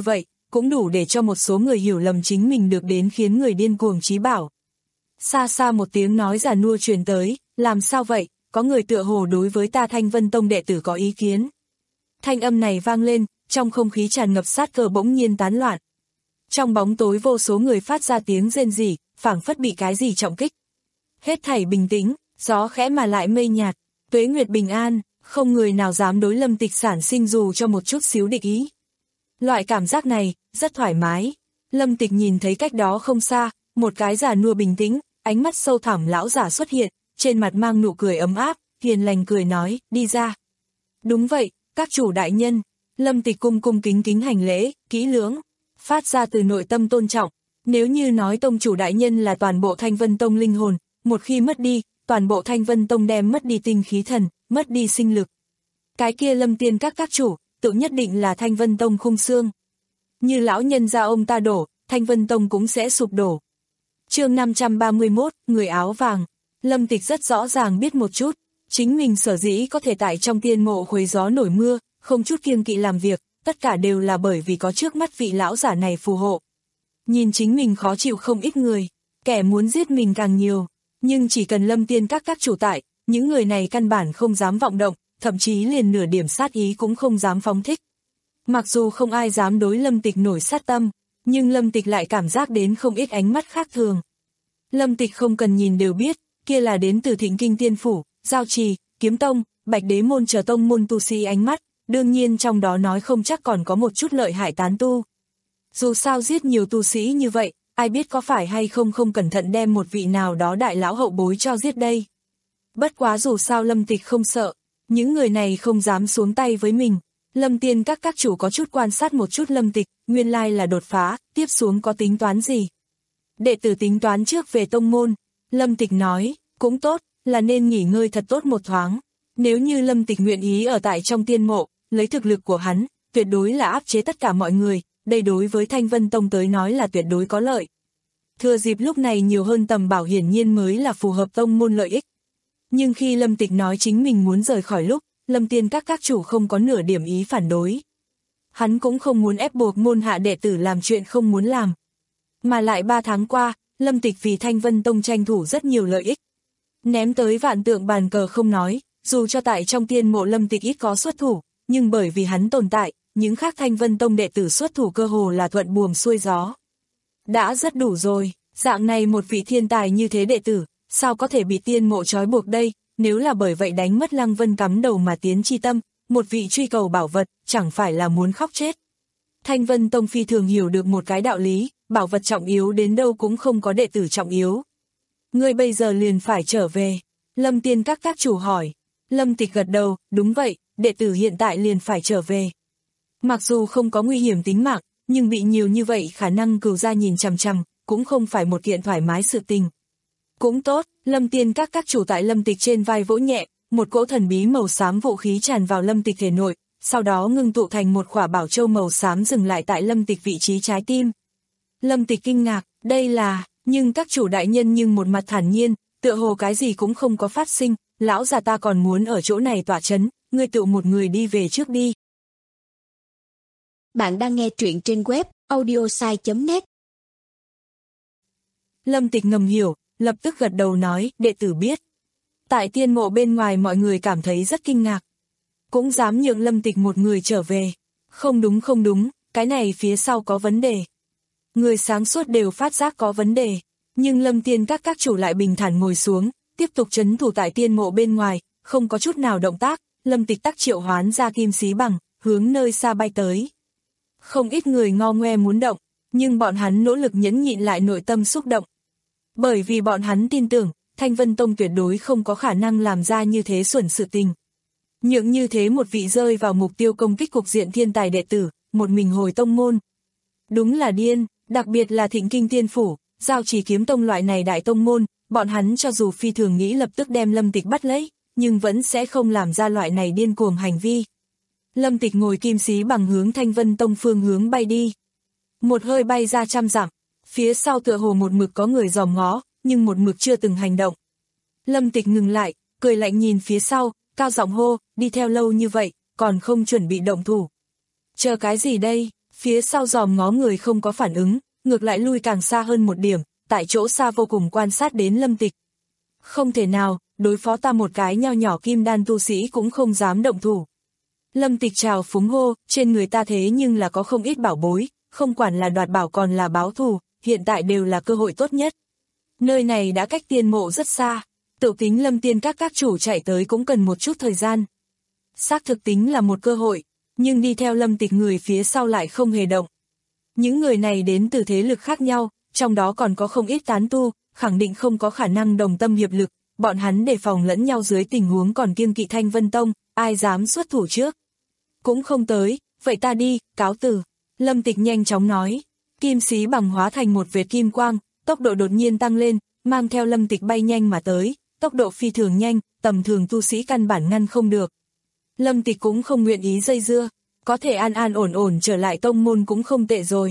cũng đủ để cho một số người hiểu lầm chính mình được đến khiến người điên cuồng chí bảo. Xa xa một tiếng nói già nua truyền tới, làm sao vậy, có người tựa hồ đối với ta Thanh Vân Tông đệ tử có ý kiến. Thanh âm này vang lên, trong không khí tràn ngập sát cơ bỗng nhiên tán loạn. Trong bóng tối vô số người phát ra tiếng rên rỉ, phảng phất bị cái gì trọng kích. Hết thảy bình tĩnh, gió khẽ mà lại mây nhạt, tuế nguyệt bình an, không người nào dám đối Lâm Tịch sản sinh dù cho một chút xíu địch ý. Loại cảm giác này, rất thoải mái. Lâm Tịch nhìn thấy cách đó không xa, một cái già nua bình tĩnh, ánh mắt sâu thẳm lão giả xuất hiện, trên mặt mang nụ cười ấm áp, hiền lành cười nói, đi ra. Đúng vậy, các chủ đại nhân. Lâm Tịch cung cung kính kính hành lễ, kỹ lưỡng, phát ra từ nội tâm tôn trọng. Nếu như nói tông chủ đại nhân là toàn bộ Thanh Vân Tông linh hồn, một khi mất đi, toàn bộ Thanh Vân Tông đem mất đi tinh khí thần, mất đi sinh lực. Cái kia Lâm Tiên các các chủ, tự nhất định là Thanh Vân Tông khung xương. Như lão nhân gia ông ta đổ, Thanh Vân Tông cũng sẽ sụp đổ. Chương năm trăm ba mươi mốt, người áo vàng. Lâm Tịch rất rõ ràng biết một chút, chính mình sở dĩ có thể tại trong tiên mộ khuấy gió nổi mưa, không chút kiêng kỵ làm việc, tất cả đều là bởi vì có trước mắt vị lão giả này phù hộ. Nhìn chính mình khó chịu không ít người, kẻ muốn giết mình càng nhiều, nhưng chỉ cần Lâm Tiên các các chủ tại, những người này căn bản không dám vọng động, thậm chí liền nửa điểm sát ý cũng không dám phóng thích. Mặc dù không ai dám đối Lâm Tịch nổi sát tâm, nhưng Lâm Tịch lại cảm giác đến không ít ánh mắt khác thường. Lâm Tịch không cần nhìn đều biết, kia là đến từ Thịnh Kinh Tiên Phủ, Giao Trì, Kiếm Tông, Bạch Đế Môn chờ tông môn tu sĩ ánh mắt, đương nhiên trong đó nói không chắc còn có một chút lợi hại tán tu. Dù sao giết nhiều tu sĩ như vậy, ai biết có phải hay không không cẩn thận đem một vị nào đó đại lão hậu bối cho giết đây. Bất quá dù sao Lâm Tịch không sợ, những người này không dám xuống tay với mình. Lâm Tiên các các chủ có chút quan sát một chút Lâm Tịch, nguyên lai là đột phá, tiếp xuống có tính toán gì. Đệ tử tính toán trước về tông môn, Lâm Tịch nói, cũng tốt, là nên nghỉ ngơi thật tốt một thoáng. Nếu như Lâm Tịch nguyện ý ở tại trong tiên mộ, lấy thực lực của hắn, tuyệt đối là áp chế tất cả mọi người, đây đối với Thanh Vân Tông tới nói là tuyệt đối có lợi. Thừa dịp lúc này nhiều hơn tầm bảo hiển nhiên mới là phù hợp tông môn lợi ích. Nhưng khi Lâm Tịch nói chính mình muốn rời khỏi lúc, Lâm Tiên các các chủ không có nửa điểm ý phản đối. Hắn cũng không muốn ép buộc môn hạ đệ tử làm chuyện không muốn làm. Mà lại ba tháng qua, Lâm Tịch vì Thanh Vân Tông tranh thủ rất nhiều lợi ích. Ném tới vạn tượng bàn cờ không nói, dù cho tại trong tiên mộ Lâm Tịch ít có xuất thủ, nhưng bởi vì hắn tồn tại, những khác Thanh Vân Tông đệ tử xuất thủ cơ hồ là thuận buồm xuôi gió. Đã rất đủ rồi, dạng này một vị thiên tài như thế đệ tử, sao có thể bị tiên mộ trói buộc đây, nếu là bởi vậy đánh mất Lăng Vân cắm đầu mà tiến chi tâm, một vị truy cầu bảo vật, chẳng phải là muốn khóc chết. Thanh Vân Tông phi thường hiểu được một cái đạo lý, bảo vật trọng yếu đến đâu cũng không có đệ tử trọng yếu. Ngươi bây giờ liền phải trở về. Lâm Tiên các các chủ hỏi. Lâm Tịch gật đầu, đúng vậy, đệ tử hiện tại liền phải trở về. Mặc dù không có nguy hiểm tính mạng, nhưng bị nhiều như vậy khả năng cừu ra nhìn chằm chằm, cũng không phải một kiện thoải mái sự tình. Cũng tốt, Lâm Tiên các các chủ tại Lâm Tịch trên vai vỗ nhẹ, một cỗ thần bí màu xám vũ khí tràn vào Lâm Tịch thể nội, sau đó ngưng tụ thành một quả bảo châu màu xám dừng lại tại Lâm Tịch vị trí trái tim. Lâm Tịch kinh ngạc, đây là, nhưng các chủ đại nhân nhưng một mặt thản nhiên, tựa hồ cái gì cũng không có phát sinh, lão già ta còn muốn ở chỗ này tỏa chấn, ngươi tự một người đi về trước đi. Bạn đang nghe truyện trên web audiosai chấm net. Lâm Tịch ngầm hiểu, lập tức gật đầu nói, đệ tử biết. Tại tiên mộ bên ngoài mọi người cảm thấy rất kinh ngạc. Cũng dám nhượng Lâm Tịch một người trở về. Không đúng không đúng, cái này phía sau có vấn đề. Người sáng suốt đều phát giác có vấn đề. Nhưng Lâm Tiên các các chủ lại bình thản ngồi xuống, tiếp tục trấn thủ tại tiên mộ bên ngoài, không có chút nào động tác. Lâm Tịch tắc triệu hoán ra kim xí bằng, hướng nơi xa bay tới. Không ít người ngo ngoe muốn động, nhưng bọn hắn nỗ lực nhẫn nhịn lại nội tâm xúc động. Bởi vì bọn hắn tin tưởng, Thanh Vân Tông tuyệt đối không có khả năng làm ra như thế xuẩn sự tình. Nhượng như thế một vị rơi vào mục tiêu công kích cục diện thiên tài đệ tử, một mình hồi tông môn. Đúng là điên, đặc biệt là Thịnh Kinh Tiên Phủ, Giao Trì Kiếm Tông loại này đại tông môn, bọn hắn cho dù phi thường nghĩ lập tức đem Lâm Tịch bắt lấy, nhưng vẫn sẽ không làm ra loại này điên cuồng hành vi. Lâm Tịch ngồi kim xí bằng hướng Thanh Vân Tông phương hướng bay đi. Một hơi bay ra trăm dặm, phía sau tựa hồ một mực có người dòm ngó, nhưng một mực chưa từng hành động. Lâm Tịch ngừng lại, cười lạnh nhìn phía sau, cao giọng hô, đi theo lâu như vậy, còn không chuẩn bị động thủ. Chờ cái gì đây? Phía sau dòm ngó người không có phản ứng, ngược lại lui càng xa hơn một điểm, tại chỗ xa vô cùng quan sát đến Lâm Tịch. Không thể nào, đối phó ta một cái nho nhỏ kim đan tu sĩ cũng không dám động thủ. Lâm Tịch trào phúng hô, trên người ta thế nhưng là có không ít bảo bối, không quản là đoạt bảo còn là báo thù, hiện tại đều là cơ hội tốt nhất. Nơi này đã cách tiên mộ rất xa, tự tính Lâm Tiên các các chủ chạy tới cũng cần một chút thời gian. Xác thực tính là một cơ hội, nhưng đi theo Lâm Tịch người phía sau lại không hề động. Những người này đến từ thế lực khác nhau, trong đó còn có không ít tán tu, khẳng định không có khả năng đồng tâm hiệp lực, bọn hắn đề phòng lẫn nhau dưới tình huống còn kiêng kỵ Thanh Vân Tông, ai dám xuất thủ trước. Cũng không tới, vậy ta đi, cáo từ. Lâm Tịch nhanh chóng nói, kim xí bằng hóa thành một vệt kim quang, tốc độ đột nhiên tăng lên, mang theo Lâm Tịch bay nhanh mà tới, tốc độ phi thường nhanh, tầm thường tu sĩ căn bản ngăn không được. Lâm Tịch cũng không nguyện ý dây dưa, có thể an an ổn ổn trở lại tông môn cũng không tệ rồi.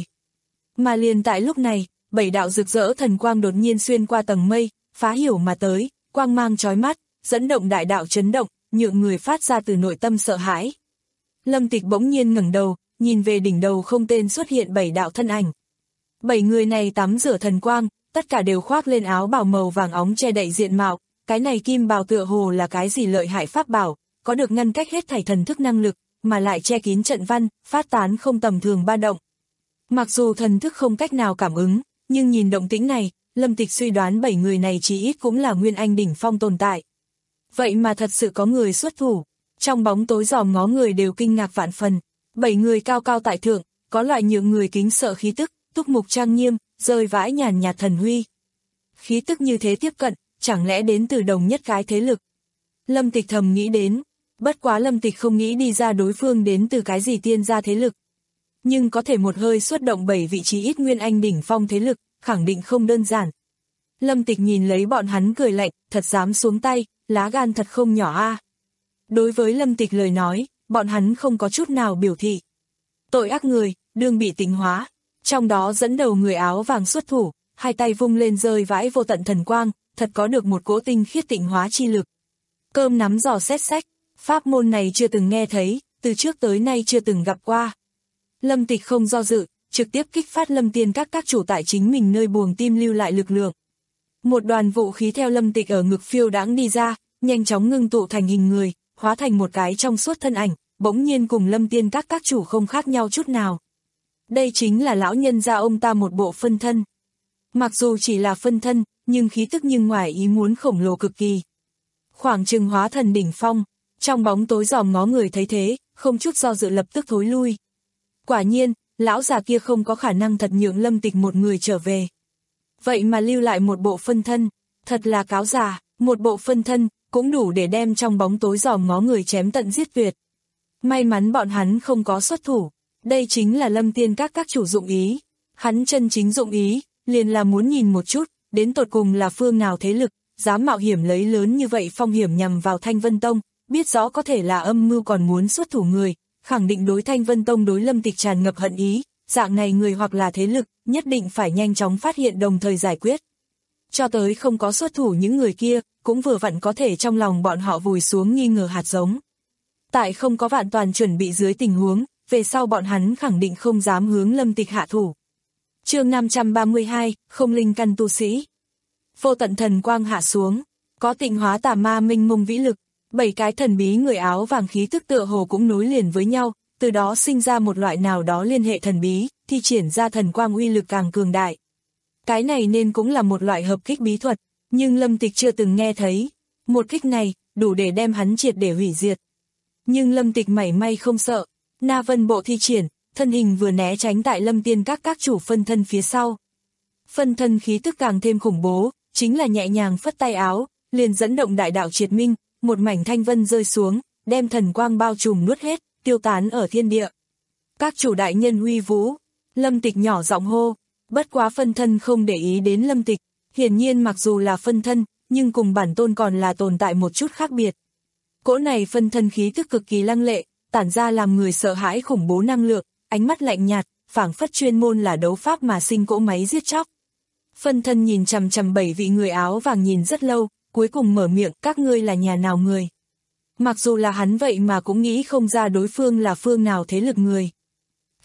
Mà liền tại lúc này, bảy đạo rực rỡ thần quang đột nhiên xuyên qua tầng mây, phá hiểu mà tới, quang mang chói mắt, dẫn động đại đạo chấn động, nhượng người phát ra từ nội tâm sợ hãi. Lâm Tịch bỗng nhiên ngẩng đầu, nhìn về đỉnh đầu không tên xuất hiện bảy đạo thân ảnh. Bảy người này tắm rửa thần quang, tất cả đều khoác lên áo bào màu vàng óng che đậy diện mạo, cái này kim bào tựa hồ là cái gì lợi hại pháp bảo, có được ngăn cách hết thảy thần thức năng lực, mà lại che kín trận văn, phát tán không tầm thường ba động. Mặc dù thần thức không cách nào cảm ứng, nhưng nhìn động tĩnh này, Lâm Tịch suy đoán bảy người này chỉ ít cũng là nguyên anh đỉnh phong tồn tại. Vậy mà thật sự có người xuất thủ, trong bóng tối dòm ngó người đều kinh ngạc vạn phần, bảy người cao cao tại thượng, có loại nhượng người kính sợ khí tức, túc mục trang nghiêm, rơi vãi nhàn nhạt thần huy. Khí tức như thế tiếp cận, chẳng lẽ đến từ đồng nhất cái thế lực? Lâm Tịch thầm nghĩ đến, bất quá Lâm Tịch không nghĩ đi ra đối phương đến từ cái gì tiên gia thế lực. Nhưng có thể một hơi xuất động bảy vị trí ít nguyên anh đỉnh phong thế lực, khẳng định không đơn giản. Lâm Tịch nhìn lấy bọn hắn cười lạnh, thật dám xuống tay, lá gan thật không nhỏ a. Đối với Lâm Tịch lời nói, bọn hắn không có chút nào biểu thị. Tội ác người, đương bị tịnh hóa. Trong đó dẫn đầu người áo vàng xuất thủ, hai tay vung lên rơi vãi vô tận thần quang, thật có được một cỗ tinh khiết tịnh hóa chi lực. Cơm nắm giò xét sách, pháp môn này chưa từng nghe thấy, từ trước tới nay chưa từng gặp qua. Lâm Tịch không do dự, trực tiếp kích phát Lâm Tiên các các chủ tại chính mình nơi buồng tim lưu lại lực lượng. Một đoàn vũ khí theo Lâm Tịch ở ngực phiêu đãng đi ra, nhanh chóng ngưng tụ thành hình người, hóa thành một cái trong suốt thân ảnh, bỗng nhiên cùng Lâm Tiên các các chủ không khác nhau chút nào. Đây chính là lão nhân gia ông ta một bộ phân thân. Mặc dù chỉ là phân thân, nhưng khí tức nhưng ngoài ý muốn khổng lồ cực kỳ. Khoảng chừng hóa thần đỉnh phong, trong bóng tối dòm ngó người thấy thế, không chút do dự lập tức thối lui. Quả nhiên, lão già kia không có khả năng thật nhượng Lâm Tịch một người trở về. Vậy mà lưu lại một bộ phân thân, thật là cáo già, một bộ phân thân, cũng đủ để đem trong bóng tối dòm ngó người chém tận giết tuyệt. May mắn bọn hắn không có xuất thủ, đây chính là Lâm Tiên các các chủ dụng ý. Hắn chân chính dụng ý, liền là muốn nhìn một chút, đến tột cùng là phương nào thế lực, dám mạo hiểm lấy lớn như vậy phong hiểm nhằm vào Thanh Vân Tông, biết rõ có thể là âm mưu còn muốn xuất thủ người, khẳng định đối Thanh Vân Tông đối Lâm Tịch tràn ngập hận ý, dạng này người hoặc là thế lực, nhất định phải nhanh chóng phát hiện đồng thời giải quyết. Cho tới không có xuất thủ những người kia, cũng vừa vặn có thể trong lòng bọn họ vùi xuống nghi ngờ hạt giống. Tại không có vạn toàn chuẩn bị dưới tình huống, về sau bọn hắn khẳng định không dám hướng Lâm Tịch hạ thủ. Chương năm trăm ba mươi hai, không linh căn tu sĩ. Vô tận thần quang hạ xuống, có tịnh hóa tà ma minh mông vĩ lực, bảy cái thần bí người áo vàng khí tức tựa hồ cũng nối liền với nhau, từ đó sinh ra một loại nào đó liên hệ thần bí, thi triển ra thần quang uy lực càng cường đại. Cái này nên cũng là một loại hợp kích bí thuật, nhưng Lâm Tịch chưa từng nghe thấy. Một kích này, đủ để đem hắn triệt để hủy diệt. Nhưng Lâm Tịch mảy may không sợ, Na Vân bộ thi triển, thân hình vừa né tránh tại Lâm Tiên các các chủ phân thân phía sau. Phân thân khí tức càng thêm khủng bố, chính là nhẹ nhàng phất tay áo, liền dẫn động đại đạo triệt minh, một mảnh thanh vân rơi xuống, đem thần quang bao trùm nuốt hết, tiêu tán ở thiên địa. Các chủ đại nhân uy vũ, Lâm Tịch nhỏ giọng hô, bất quá phân thân không để ý đến Lâm Tịch, hiển nhiên mặc dù là phân thân, nhưng cùng bản tôn còn là tồn tại một chút khác biệt. Cỗ này phân thân khí tức cực kỳ lăng lệ, tản ra làm người sợ hãi khủng bố năng lượng, ánh mắt lạnh nhạt, phảng phất chuyên môn là đấu pháp mà sinh cỗ máy giết chóc. Phân thân nhìn chằm chằm bảy vị người áo vàng nhìn rất lâu, cuối cùng mở miệng, các ngươi là nhà nào người. Mặc dù là hắn vậy mà cũng nghĩ không ra đối phương là phương nào thế lực người.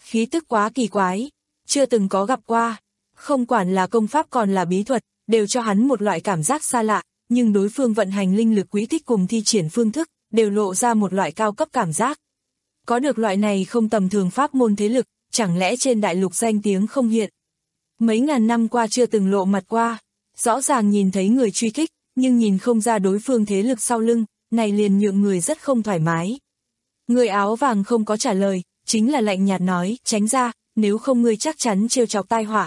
Khí tức quá kỳ quái, chưa từng có gặp qua. Không quản là công pháp còn là bí thuật, đều cho hắn một loại cảm giác xa lạ, nhưng đối phương vận hành linh lực quỹ tích cùng thi triển phương thức, đều lộ ra một loại cao cấp cảm giác. Có được loại này không tầm thường pháp môn thế lực, chẳng lẽ trên đại lục danh tiếng không hiện. Mấy ngàn năm qua chưa từng lộ mặt qua, rõ ràng nhìn thấy người truy kích, nhưng nhìn không ra đối phương thế lực sau lưng, này liền nhượng người rất không thoải mái. Người áo vàng không có trả lời, chính là lạnh nhạt nói, tránh ra, nếu không ngươi chắc chắn trêu chọc tai họa.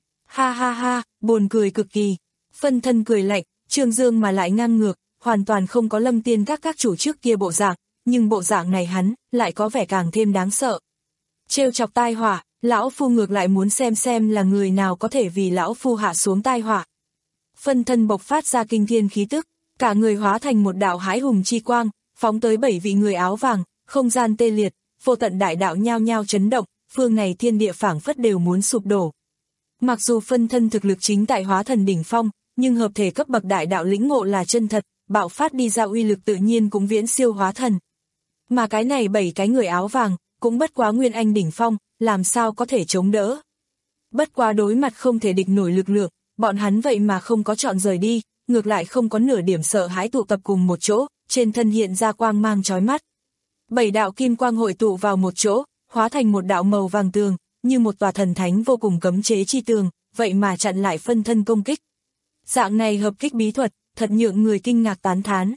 Ha ha ha, buồn cười cực kỳ. Phân thân cười lạnh, trương dương mà lại ngang ngược, hoàn toàn không có Lâm Tiên các các chủ trước kia bộ dạng, nhưng bộ dạng này hắn, lại có vẻ càng thêm đáng sợ. Trêu chọc tai họa, lão phu ngược lại muốn xem xem là người nào có thể vì lão phu hạ xuống tai họa. Phân thân bộc phát ra kinh thiên khí tức, cả người hóa thành một đạo hãi hùng chi quang, phóng tới bảy vị người áo vàng, không gian tê liệt, vô tận đại đạo nhao nhao chấn động, phương này thiên địa phảng phất đều muốn sụp đổ. Mặc dù phân thân thực lực chính tại hóa thần đỉnh phong, nhưng hợp thể cấp bậc đại đạo lĩnh ngộ là chân thật, bạo phát đi ra uy lực tự nhiên cũng viễn siêu hóa thần. Mà cái này bảy cái người áo vàng, cũng bất quá nguyên anh đỉnh phong, làm sao có thể chống đỡ. Bất quá đối mặt không thể địch nổi lực lượng, bọn hắn vậy mà không có chọn rời đi, ngược lại không có nửa điểm sợ hãi tụ tập cùng một chỗ, trên thân hiện ra quang mang chói mắt. Bảy đạo kim quang hội tụ vào một chỗ, hóa thành một đạo màu vàng tường, như một tòa thần thánh vô cùng cấm chế chi tường, vậy mà chặn lại phân thân công kích. Dạng này hợp kích bí thuật, thật nhượng người kinh ngạc tán thán.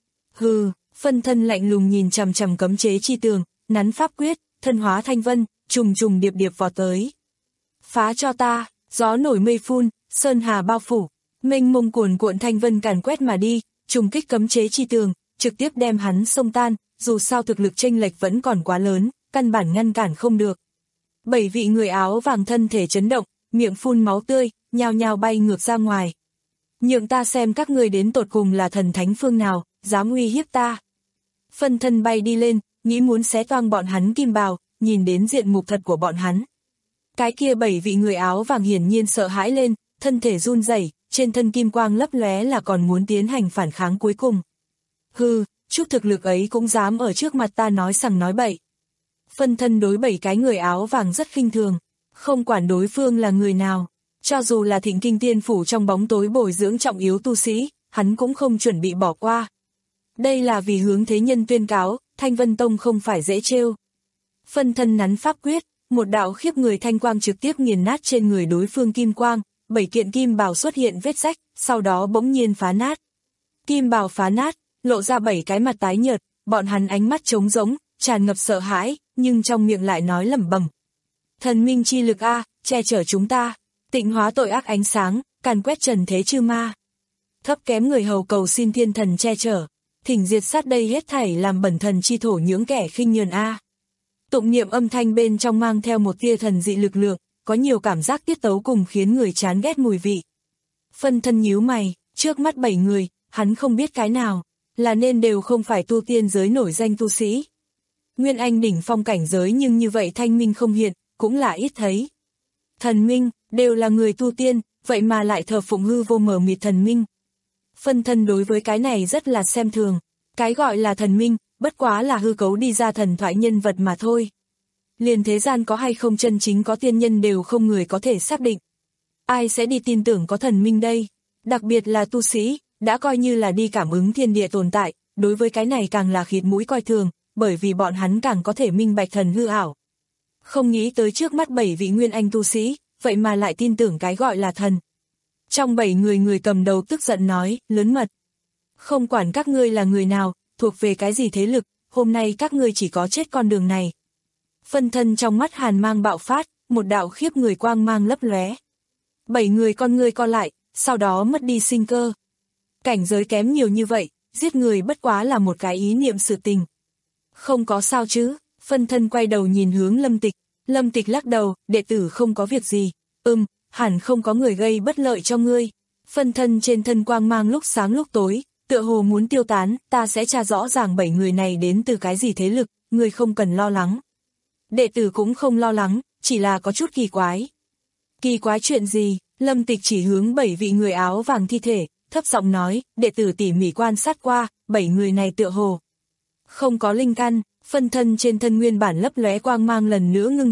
Hừ, phân thân lạnh lùng nhìn chằm chằm cấm chế chi tường, nắn pháp quyết, thân hóa thanh vân, trùng trùng điệp điệp vọt tới. Phá cho ta, gió nổi mây phun, sơn hà bao phủ, mênh mông cuồn cuộn thanh vân càn quét mà đi, trùng kích cấm chế chi tường, trực tiếp đem hắn xông tan, dù sao thực lực chênh lệch vẫn còn quá lớn, căn bản ngăn cản không được. Bảy vị người áo vàng thân thể chấn động, miệng phun máu tươi, nhao nhao bay ngược ra ngoài. Nhượng ta xem các người đến tột cùng là thần thánh phương nào, dám uy hiếp ta. Phân thân bay đi lên, nghĩ muốn xé toang bọn hắn kim bào, nhìn đến diện mục thật của bọn hắn. Cái kia bảy vị người áo vàng hiển nhiên sợ hãi lên, thân thể run rẩy, trên thân kim quang lấp lóe là còn muốn tiến hành phản kháng cuối cùng. Hừ, chút thực lực ấy cũng dám ở trước mặt ta nói sằng nói bậy. Phân thân đối bảy cái người áo vàng rất khinh thường, không quản đối phương là người nào, cho dù là Thịnh Kinh Tiên Phủ trong bóng tối bồi dưỡng trọng yếu tu sĩ, hắn cũng không chuẩn bị bỏ qua. Đây là vì hướng thế nhân tuyên cáo, Thanh Vân Tông không phải dễ trêu. Phân thân nắn pháp quyết, một đạo khiếp người thanh quang trực tiếp nghiền nát trên người đối phương kim quang, bảy kiện kim bào xuất hiện vết rách, sau đó bỗng nhiên phá nát. Kim bào phá nát, lộ ra bảy cái mặt tái nhợt, bọn hắn ánh mắt trống rỗng, tràn ngập sợ hãi, nhưng trong miệng lại nói lẩm bẩm. Thần minh chi lực a, che chở chúng ta, tịnh hóa tội ác ánh sáng, càn quét trần thế chư ma. Thấp kém người hầu cầu xin thiên thần che chở, thỉnh diệt sát đây hết thảy làm bẩn thần chi thổ những kẻ khinh nhờn a. Tụng niệm âm thanh bên trong mang theo một tia thần dị lực lượng, có nhiều cảm giác tiết tấu cùng khiến người chán ghét mùi vị. Phân thân nhíu mày, trước mắt bảy người, hắn không biết cái nào, là nên đều không phải tu tiên giới nổi danh tu sĩ. Nguyên anh đỉnh phong cảnh giới nhưng như vậy thanh minh không hiện, cũng là ít thấy. Thần minh, đều là người tu tiên, vậy mà lại thờ phụng hư vô mờ mịt thần minh. Phân thân đối với cái này rất là xem thường, cái gọi là thần minh, bất quá là hư cấu đi ra thần thoại nhân vật mà thôi. Liền thế gian có hay không chân chính có tiên nhân đều không người có thể xác định. Ai sẽ đi tin tưởng có thần minh đây? Đặc biệt là tu sĩ, đã coi như là đi cảm ứng thiên địa tồn tại, đối với cái này càng là khịt mũi coi thường, bởi vì bọn hắn càng có thể minh bạch thần hư ảo. Không nghĩ tới trước mắt bảy vị nguyên anh tu sĩ, vậy mà lại tin tưởng cái gọi là thần. Trong bảy người người cầm đầu tức giận nói, lớn mật. Không quản các ngươi là người nào, thuộc về cái gì thế lực, hôm nay các ngươi chỉ có chết con đường này. Phân thân trong mắt hàn mang bạo phát, một đạo khiếp người quang mang lấp lóe. Bảy người con ngươi co lại, sau đó mất đi sinh cơ. Cảnh giới kém nhiều như vậy, giết người bất quá là một cái ý niệm sự tình. Không có sao chứ, phân thân quay đầu nhìn hướng Lâm Tịch, Lâm Tịch lắc đầu, đệ tử không có việc gì, ừm, hẳn không có người gây bất lợi cho ngươi. Phân thân trên thân quang mang lúc sáng lúc tối, tựa hồ muốn tiêu tán, ta sẽ tra rõ ràng bảy người này đến từ cái gì thế lực, ngươi không cần lo lắng. Đệ tử cũng không lo lắng, chỉ là có chút kỳ quái. Kỳ quái chuyện gì? Lâm Tịch chỉ hướng bảy vị người áo vàng thi thể, thấp giọng nói, đệ tử tỉ mỉ quan sát qua, bảy người này tựa hồ không có linh căn. Phân thân trên thân nguyên bản lấp lóe quang mang lần nữa ngưng thực,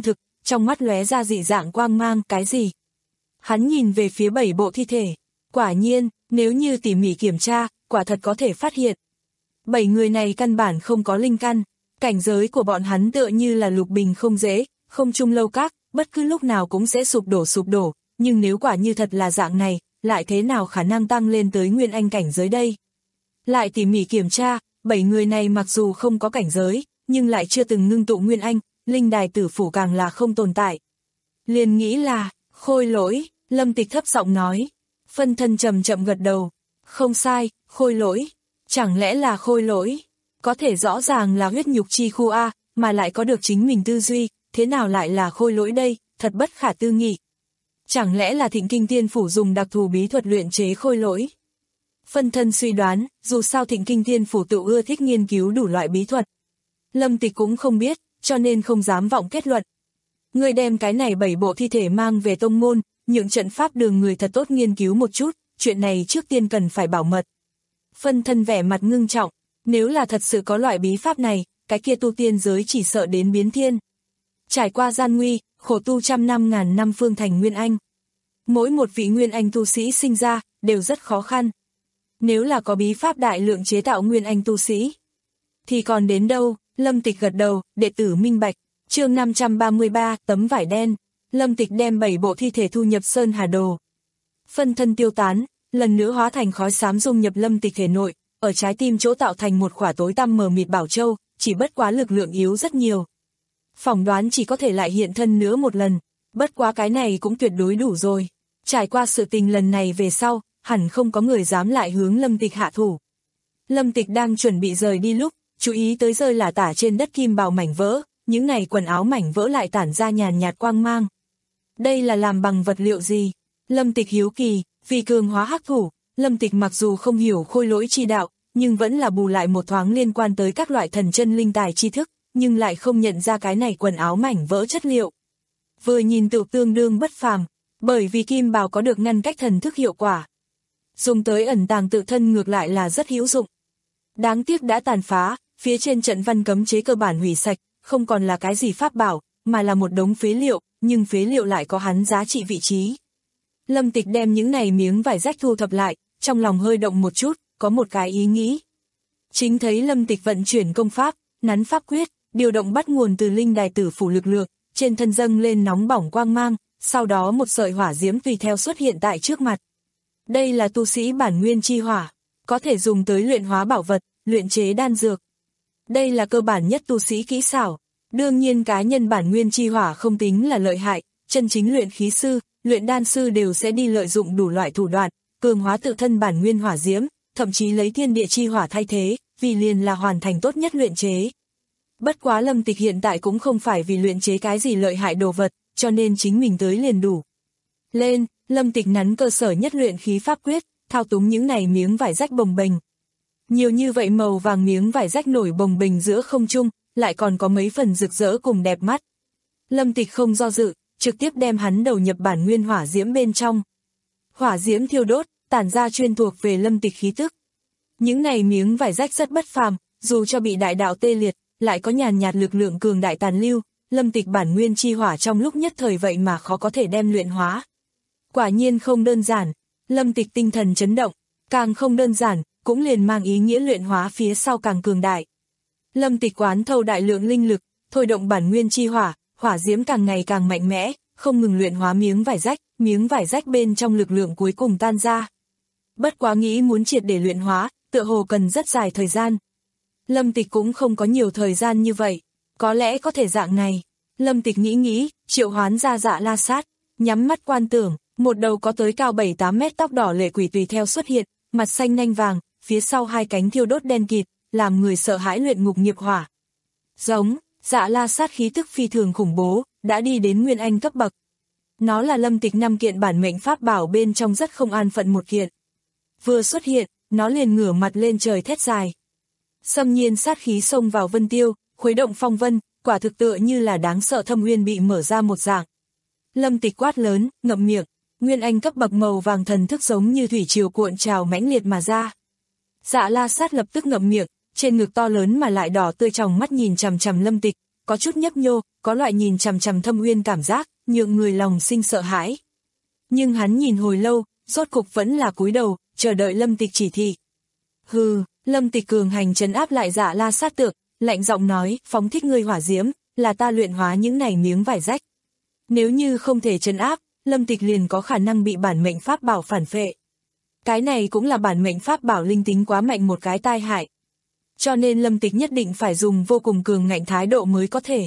trong mắt lóe ra dị dạng quang mang. Cái gì? Hắn nhìn về phía bảy bộ thi thể. Quả nhiên, nếu như tỉ mỉ kiểm tra, quả thật có thể phát hiện. Bảy người này căn bản không có linh căn, cảnh giới của bọn hắn tựa như là lục bình không dễ, không trung lâu các, bất cứ lúc nào cũng sẽ sụp đổ sụp đổ, nhưng nếu quả như thật là dạng này, lại thế nào khả năng tăng lên tới nguyên anh cảnh giới đây? Lại tỉ mỉ kiểm tra, bảy người này mặc dù không có cảnh giới, nhưng lại chưa từng ngưng tụ nguyên anh, linh đài tử phủ càng là không tồn tại. Liền nghĩ là, Khôi Lỗi, Lâm Tịch thấp giọng nói. Phân thân chậm chậm gật đầu. Không sai, Khôi Lỗi. Chẳng lẽ là Khôi Lỗi? Có thể rõ ràng là huyết nhục chi khu A, mà lại có được chính mình tư duy, thế nào lại là Khôi Lỗi đây, thật bất khả tư nghị. Chẳng lẽ là Thịnh Kinh Thiên Phủ dùng đặc thù bí thuật luyện chế Khôi Lỗi? Phân thân suy đoán, dù sao Thịnh Kinh Thiên Phủ tự ưa thích nghiên cứu đủ loại bí thuật. Lâm Tịch cũng không biết, cho nên không dám vọng kết luận. Người đem cái này bảy bộ thi thể mang về tông môn, nhượng trận pháp đường người thật tốt nghiên cứu một chút, chuyện này trước tiên cần phải bảo mật. Phân thân vẻ mặt ngưng trọng, nếu là thật sự có loại bí pháp này, cái kia tu tiên giới chỉ sợ đến biến thiên. Trải qua gian nguy, khổ tu trăm năm ngàn năm phương thành nguyên anh. Mỗi một vị nguyên anh tu sĩ sinh ra, đều rất khó khăn. Nếu là có bí pháp đại lượng chế tạo nguyên anh tu sĩ, thì còn đến đâu? Lâm Tịch gật đầu, đệ tử minh bạch. Chương năm trăm ba mươi ba, tấm vải đen. Lâm Tịch đem bảy bộ thi thể thu nhập Sơn Hà Đồ. Phân thân tiêu tán, lần nữa hóa thành khói xám dung nhập Lâm Tịch thể nội, ở trái tim chỗ tạo thành một khỏa tối tăm mờ mịt bảo châu, chỉ bất quá lực lượng yếu rất nhiều. Phỏng đoán chỉ có thể lại hiện thân nữa một lần, bất quá cái này cũng tuyệt đối đủ rồi. Trải qua sự tình lần này về sau, hẳn không có người dám lại hướng Lâm Tịch hạ thủ. Lâm Tịch đang chuẩn bị rời đi lúc, chú ý tới rơi lả tả trên đất kim bào mảnh vỡ, những này quần áo mảnh vỡ lại tản ra nhàn nhạt quang mang. Đây là làm bằng vật liệu gì? Lâm Tịch hiếu kỳ, vì cường hóa hắc thủ, Lâm Tịch mặc dù không hiểu Khôi Lỗi chi đạo, nhưng vẫn là bù lại một thoáng liên quan tới các loại thần chân linh tài tri thức, nhưng lại không nhận ra cái này quần áo mảnh vỡ chất liệu. Vừa nhìn tự tương đương bất phàm, bởi vì kim bào có được ngăn cách thần thức hiệu quả. Dùng tới ẩn tàng tự thân ngược lại là rất hữu dụng. Đáng tiếc đã tàn phá, phía trên trận văn cấm chế cơ bản hủy sạch, không còn là cái gì pháp bảo, mà là một đống phế liệu, nhưng phế liệu lại có hắn giá trị vị trí. Lâm Tịch đem những này miếng vải rách thu thập lại, trong lòng hơi động một chút, có một cái ý nghĩ. Chính thấy Lâm Tịch vận chuyển công pháp, nắn pháp quyết, điều động bắt nguồn từ linh đài tử phủ lực lượng, trên thân dâng lên nóng bỏng quang mang, sau đó một sợi hỏa diễm tùy theo xuất hiện tại trước mặt. Đây là tu sĩ bản nguyên chi hỏa, có thể dùng tới luyện hóa bảo vật, luyện chế đan dược. Đây là cơ bản nhất tu sĩ kỹ xảo. Đương nhiên cá nhân bản nguyên chi hỏa không tính là lợi hại, chân chính luyện khí sư, luyện đan sư đều sẽ đi lợi dụng đủ loại thủ đoạn, cường hóa tự thân bản nguyên hỏa diễm, thậm chí lấy thiên địa chi hỏa thay thế, vì liền là hoàn thành tốt nhất luyện chế. Bất quá Lâm Tịch hiện tại cũng không phải vì luyện chế cái gì lợi hại đồ vật, cho nên chính mình tới liền đủ. Lên, Lâm Tịch nắn cơ sở nhất luyện khí pháp quyết, thao túng những này miếng vải rách bồng bềnh. Nhiều như vậy màu vàng miếng vải rách nổi bồng bềnh giữa không trung, lại còn có mấy phần rực rỡ cùng đẹp mắt. Lâm Tịch không do dự, trực tiếp đem hắn đầu nhập bản nguyên hỏa diễm bên trong. Hỏa diễm thiêu đốt, tản ra chuyên thuộc về Lâm Tịch khí tức. Những này miếng vải rách rất bất phàm, dù cho bị đại đạo tê liệt, lại có nhàn nhạt lực lượng cường đại tàn lưu, Lâm Tịch bản nguyên chi hỏa trong lúc nhất thời vậy mà khó có thể đem luyện hóa. Quả nhiên không đơn giản, Lâm Tịch tinh thần chấn động, càng không đơn giản, cũng liền mang ý nghĩa luyện hóa phía sau càng cường đại. Lâm Tịch quán thâu đại lượng linh lực, thôi động bản nguyên chi hỏa, hỏa diễm càng ngày càng mạnh mẽ, không ngừng luyện hóa miếng vải rách, miếng vải rách bên trong lực lượng cuối cùng tan ra. Bất quá nghĩ muốn triệt để luyện hóa, tựa hồ cần rất dài thời gian. Lâm Tịch cũng không có nhiều thời gian như vậy, có lẽ có thể dạng này. Lâm Tịch nghĩ nghĩ, triệu hoán ra Dạ La Sát, nhắm mắt quan tưởng, một đầu có tới cao bảy tám mét tóc đỏ lệ quỷ tùy theo xuất hiện, mặt xanh nanh vàng, phía sau hai cánh thiêu đốt đen kịt, làm người sợ hãi luyện ngục nghiệp hỏa. Giống, Dạ La Sát khí tức phi thường khủng bố, đã đi đến nguyên anh cấp bậc. Nó là Lâm Tịch năm kiện bản mệnh pháp bảo bên trong rất không an phận một kiện. Vừa xuất hiện, nó liền ngửa mặt lên trời thét dài. Xâm nhiên sát khí xông vào vân tiêu, khuấy động phong vân, quả thực tựa như là đáng sợ thâm uyên bị mở ra một dạng. Lâm Tịch quát lớn, ngậm miệng, nguyên anh cấp bậc màu vàng thần thức giống như thủy triều cuộn trào mãnh liệt mà ra. Dạ La Sát lập tức ngậm miệng, trên ngực to lớn mà lại đỏ tươi tròng mắt nhìn chằm chằm Lâm Tịch, có chút nhấp nhô, có loại nhìn chằm chằm Thâm Uyên cảm giác, nhượng người lòng sinh sợ hãi. Nhưng hắn nhìn hồi lâu, rốt cục vẫn là cúi đầu, chờ đợi Lâm Tịch chỉ thị. Hừ, Lâm Tịch cường hành trấn áp lại Dạ La Sát Tượng, lạnh giọng nói, phóng thích ngươi hỏa diễm, là ta luyện hóa những này miếng vải rách. Nếu như không thể trấn áp, Lâm Tịch liền có khả năng bị bản mệnh pháp bảo phản phệ. Cái này cũng là bản mệnh pháp bảo linh tính quá mạnh một cái tai hại. Cho nên Lâm Tịch nhất định phải dùng vô cùng cường ngạnh thái độ mới có thể.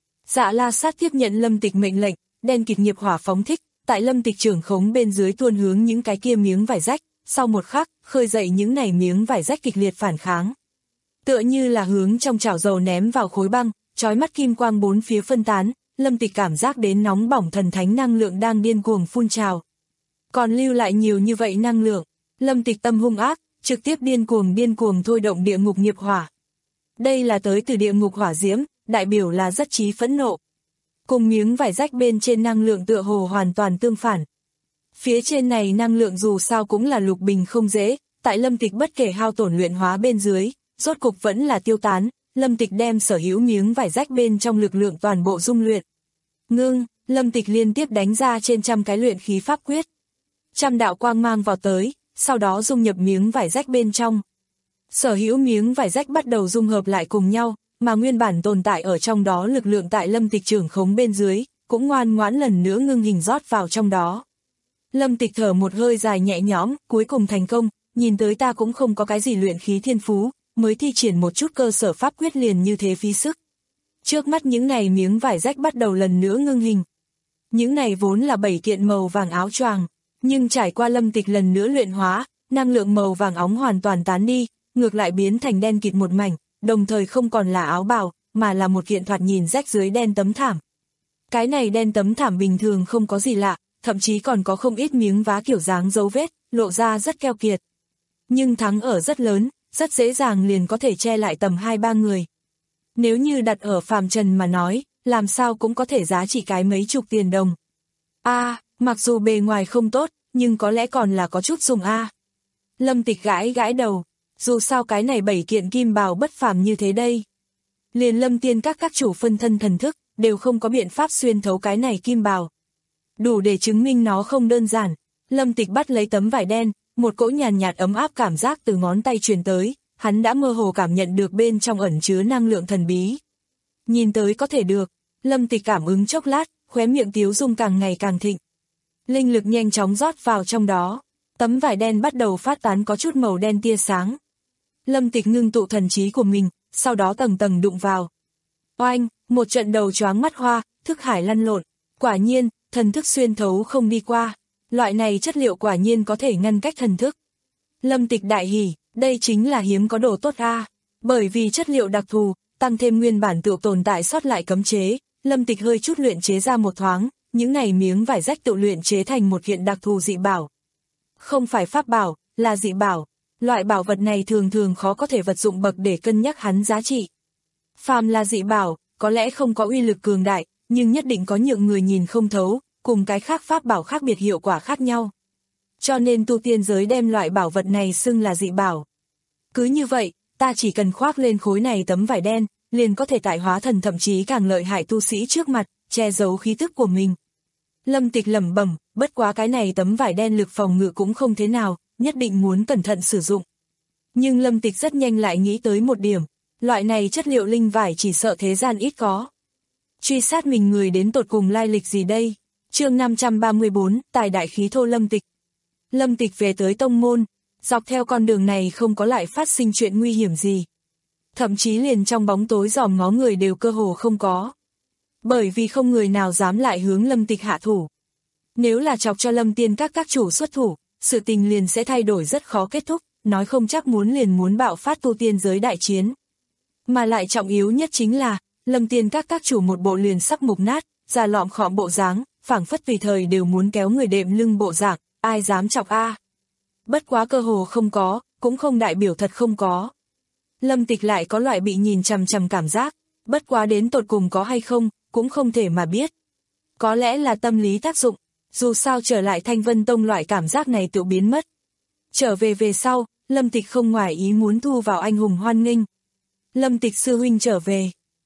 Dạ La Sát tiếp nhận Lâm Tịch mệnh lệnh, đen kịt nghiệp hỏa phóng thích, tại Lâm Tịch trưởng khống bên dưới tuôn hướng những cái kia miếng vải rách, sau một khắc, khơi dậy những này miếng vải rách kịch liệt phản kháng. Tựa như là hướng trong chảo dầu ném vào khối băng, chói mắt kim quang bốn phía phân tán, Lâm Tịch cảm giác đến nóng bỏng thần thánh năng lượng đang điên cuồng phun trào. Còn lưu lại nhiều như vậy năng lượng, Lâm Tịch tâm hung ác, trực tiếp điên cuồng điên cuồng thôi động địa ngục nghiệp hỏa. Đây là tới từ địa ngục hỏa diễm, đại biểu là rất chí phẫn nộ. Cùng miếng vải rách bên trên năng lượng tựa hồ hoàn toàn tương phản. Phía trên này năng lượng dù sao cũng là lục bình không dễ, tại Lâm Tịch bất kể hao tổn luyện hóa bên dưới, rốt cục vẫn là tiêu tán, Lâm Tịch đem sở hữu miếng vải rách bên trong lực lượng toàn bộ dung luyện. Ngưng, Lâm Tịch liên tiếp đánh ra trên trăm cái luyện khí pháp quyết. Trăm đạo quang mang vào tới, sau đó dung nhập miếng vải rách bên trong. Sở hữu miếng vải rách bắt đầu dung hợp lại cùng nhau, mà nguyên bản tồn tại ở trong đó lực lượng tại Lâm Tịch trưởng khống bên dưới, cũng ngoan ngoãn lần nữa ngưng hình rót vào trong đó. Lâm Tịch thở một hơi dài nhẹ nhõm, cuối cùng thành công, nhìn tới ta cũng không có cái gì luyện khí thiên phú, mới thi triển một chút cơ sở pháp quyết liền như thế phí sức. Trước mắt những này miếng vải rách bắt đầu lần nữa ngưng hình. Những này vốn là bảy kiện màu vàng áo choàng, nhưng trải qua Lâm Tịch lần nữa luyện hóa, năng lượng màu vàng óng hoàn toàn tán đi, ngược lại biến thành đen kịt một mảnh, đồng thời không còn là áo bào, mà là một kiện thoạt nhìn rách dưới đen tấm thảm. Cái này đen tấm thảm bình thường không có gì lạ, thậm chí còn có không ít miếng vá kiểu dáng dấu vết, lộ ra rất keo kiệt. Nhưng thắng ở rất lớn, rất dễ dàng liền có thể che lại tầm hai ba người. Nếu như đặt ở phàm trần mà nói, làm sao cũng có thể giá trị cái mấy chục tiền đồng. A, à, mặc dù bề ngoài không tốt, nhưng có lẽ còn là có chút dùng a. À. Lâm Tịch gãi gãi đầu, dù sao cái này bảy kiện kim bào bất phàm như thế đây. Liền Lâm Tiên các các chủ phân thân thần thức, đều không có biện pháp xuyên thấu cái này kim bào. Đủ để chứng minh nó không đơn giản. Lâm Tịch bắt lấy tấm vải đen, một cỗ nhàn nhạt ấm áp cảm giác từ ngón tay truyền tới, hắn đã mơ hồ cảm nhận được bên trong ẩn chứa năng lượng thần bí. Nhìn tới có thể được, Lâm Tịch cảm ứng chốc lát, khóe miệng tiếu dung càng ngày càng thịnh. Linh lực nhanh chóng rót vào trong đó, tấm vải đen bắt đầu phát tán có chút màu đen tia sáng. Lâm Tịch ngưng tụ thần trí của mình, sau đó tầng tầng đụng vào. Oanh, một trận đầu choáng mắt hoa, thức hải lăn lộn, quả nhiên, thần thức xuyên thấu không đi qua. Loại này chất liệu quả nhiên có thể ngăn cách thần thức. Lâm Tịch đại hỉ, đây chính là hiếm có đồ tốt a. Bởi vì chất liệu đặc thù, tăng thêm nguyên bản tự tồn tại sót lại cấm chế, Lâm Tịch hơi chút luyện chế ra một thoáng, những này miếng vải rách tự luyện chế thành một kiện đặc thù dị bảo. Không phải pháp bảo, là dị bảo. Loại bảo vật này thường thường khó có thể vật dụng bậc để cân nhắc hắn giá trị. Phàm là dị bảo, có lẽ không có uy lực cường đại, nhưng nhất định có nhượng người nhìn không thấu, cùng cái khác pháp bảo khác biệt hiệu quả khác nhau. Cho nên tu tiên giới đem loại bảo vật này xưng là dị bảo. Cứ như vậy, ta chỉ cần khoác lên khối này tấm vải đen, liền có thể tại hóa thần thậm chí càng lợi hại tu sĩ trước mặt, che giấu khí tức của mình. Lâm Tịch lẩm bẩm, bất quá cái này tấm vải đen lực phòng ngự cũng không thế nào, nhất định muốn cẩn thận sử dụng. Nhưng Lâm Tịch rất nhanh lại nghĩ tới một điểm, loại này chất liệu linh vải chỉ sợ thế gian ít có. Truy sát mình người đến tột cùng lai lịch gì đây? Chương năm trăm ba mươi bốn, tài đại khí thô Lâm Tịch. Lâm Tịch về tới tông môn, dọc theo con đường này không có lại phát sinh chuyện nguy hiểm gì. Thậm chí liền trong bóng tối dòm ngó người đều cơ hồ không có. Bởi vì không người nào dám lại hướng Lâm Tịch hạ thủ. Nếu là chọc cho Lâm Tiên các các chủ xuất thủ, sự tình liền sẽ thay đổi rất khó kết thúc, nói không chắc muốn liền muốn bạo phát tu tiên giới đại chiến. Mà lại trọng yếu nhất chính là, Lâm Tiên các các chủ một bộ liền sắp mục nát, già lọm khọm bộ dáng, phảng phất tùy thời đều muốn kéo người đệm lưng bộ dạng, ai dám chọc a? Bất quá cơ hồ không có, cũng không đại biểu thật không có. Lâm Tịch lại có loại bị nhìn chằm chằm cảm giác, bất quá đến tột cùng có hay không, cũng không thể mà biết. Có lẽ là tâm lý tác dụng, dù sao trở lại Thanh Vân Tông loại cảm giác này tự biến mất. Trở về về sau, Lâm Tịch không ngoài ý muốn thu vào anh hùng hoan nghênh. Lâm Tịch sư huynh trở về,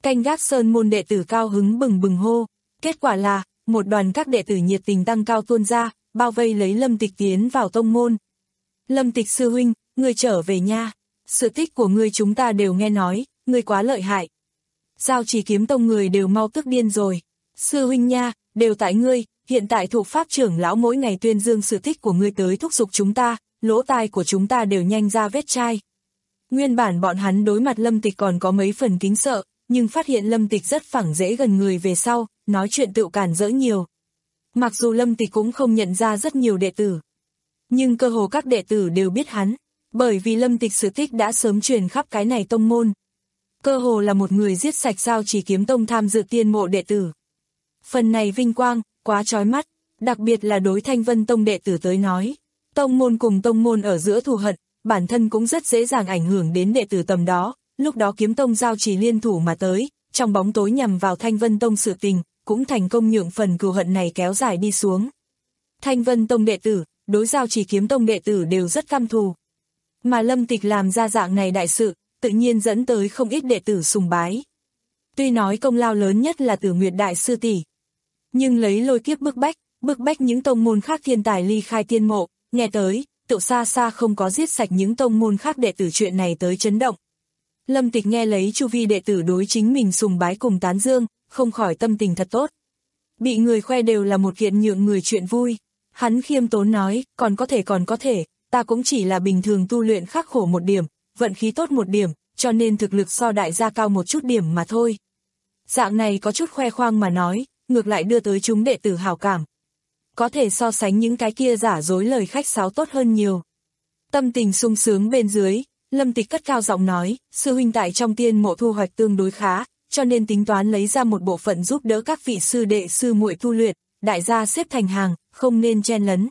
Canh gác sơn môn đệ tử cao hứng bừng bừng hô. Kết quả là, một đoàn các đệ tử nhiệt tình tăng cao tuôn ra, bao vây lấy Lâm Tịch tiến vào tông môn. Lâm Tịch sư huynh, ngươi trở về nha. Sự tích của ngươi chúng ta đều nghe nói, ngươi quá lợi hại. Giao Chỉ Kiếm Tông người đều mau tức điên rồi. Sư huynh nha, đều tại ngươi, hiện tại thụ pháp trưởng lão mỗi ngày tuyên dương sự tích của ngươi tới thúc giục chúng ta, lỗ tai của chúng ta đều nhanh ra vết chai. Nguyên bản bọn hắn đối mặt Lâm Tịch còn có mấy phần kính sợ, nhưng phát hiện Lâm Tịch rất phẳng dễ gần người về sau, nói chuyện tự cản rỡ nhiều. Mặc dù Lâm Tịch cũng không nhận ra rất nhiều đệ tử, nhưng cơ hồ các đệ tử đều biết hắn, bởi vì Lâm Tịch sự tích đã sớm truyền khắp cái này tông môn. Cơ hồ là một người giết sạch Giao Chỉ Kiếm Tông tham dự tiên mộ đệ tử. Phần này vinh quang, quá chói mắt, đặc biệt là đối Thanh Vân Tông đệ tử tới nói. Tông môn cùng tông môn ở giữa thù hận, bản thân cũng rất dễ dàng ảnh hưởng đến đệ tử tầm đó, lúc đó Kiếm Tông Giao Chỉ liên thủ mà tới, trong bóng tối nhằm vào Thanh Vân Tông sự tình, cũng thành công nhượng phần cừu hận này kéo dài đi xuống. Thanh Vân Tông đệ tử, đối Giao Chỉ Kiếm Tông đệ tử đều rất căm thù. Mà Lâm Tịch làm ra dạng này đại sự, tự nhiên dẫn tới không ít đệ tử sùng bái. Tuy nói công lao lớn nhất là Tử Nguyệt đại sư tỷ, nhưng lấy lôi kiếp bức bách, bức bách những tông môn khác thiên tài ly khai tiên mộ, nghe tới, tự xa xa không có giết sạch những tông môn khác đệ tử chuyện này tới chấn động. Lâm Tịch nghe lấy chu vi đệ tử đối chính mình sùng bái cùng tán dương, không khỏi tâm tình thật tốt. Bị người khoe đều là một kiện nhượng người chuyện vui. Hắn khiêm tốn nói, còn có thể còn có thể, ta cũng chỉ là bình thường tu luyện khắc khổ một điểm, vận khí tốt một điểm, cho nên thực lực so đại gia cao một chút điểm mà thôi. Dạng này có chút khoe khoang mà nói, ngược lại đưa tới chúng đệ tử hảo cảm. Có thể so sánh những cái kia giả dối lời khách sáo tốt hơn nhiều. Tâm tình sung sướng bên dưới, Lâm Tịch cất cao giọng nói, sư huynh tại trong tiên mộ thu hoạch tương đối khá, cho nên tính toán lấy ra một bộ phận giúp đỡ các vị sư đệ sư muội tu luyện, đại gia xếp thành hàng, không nên chen lấn.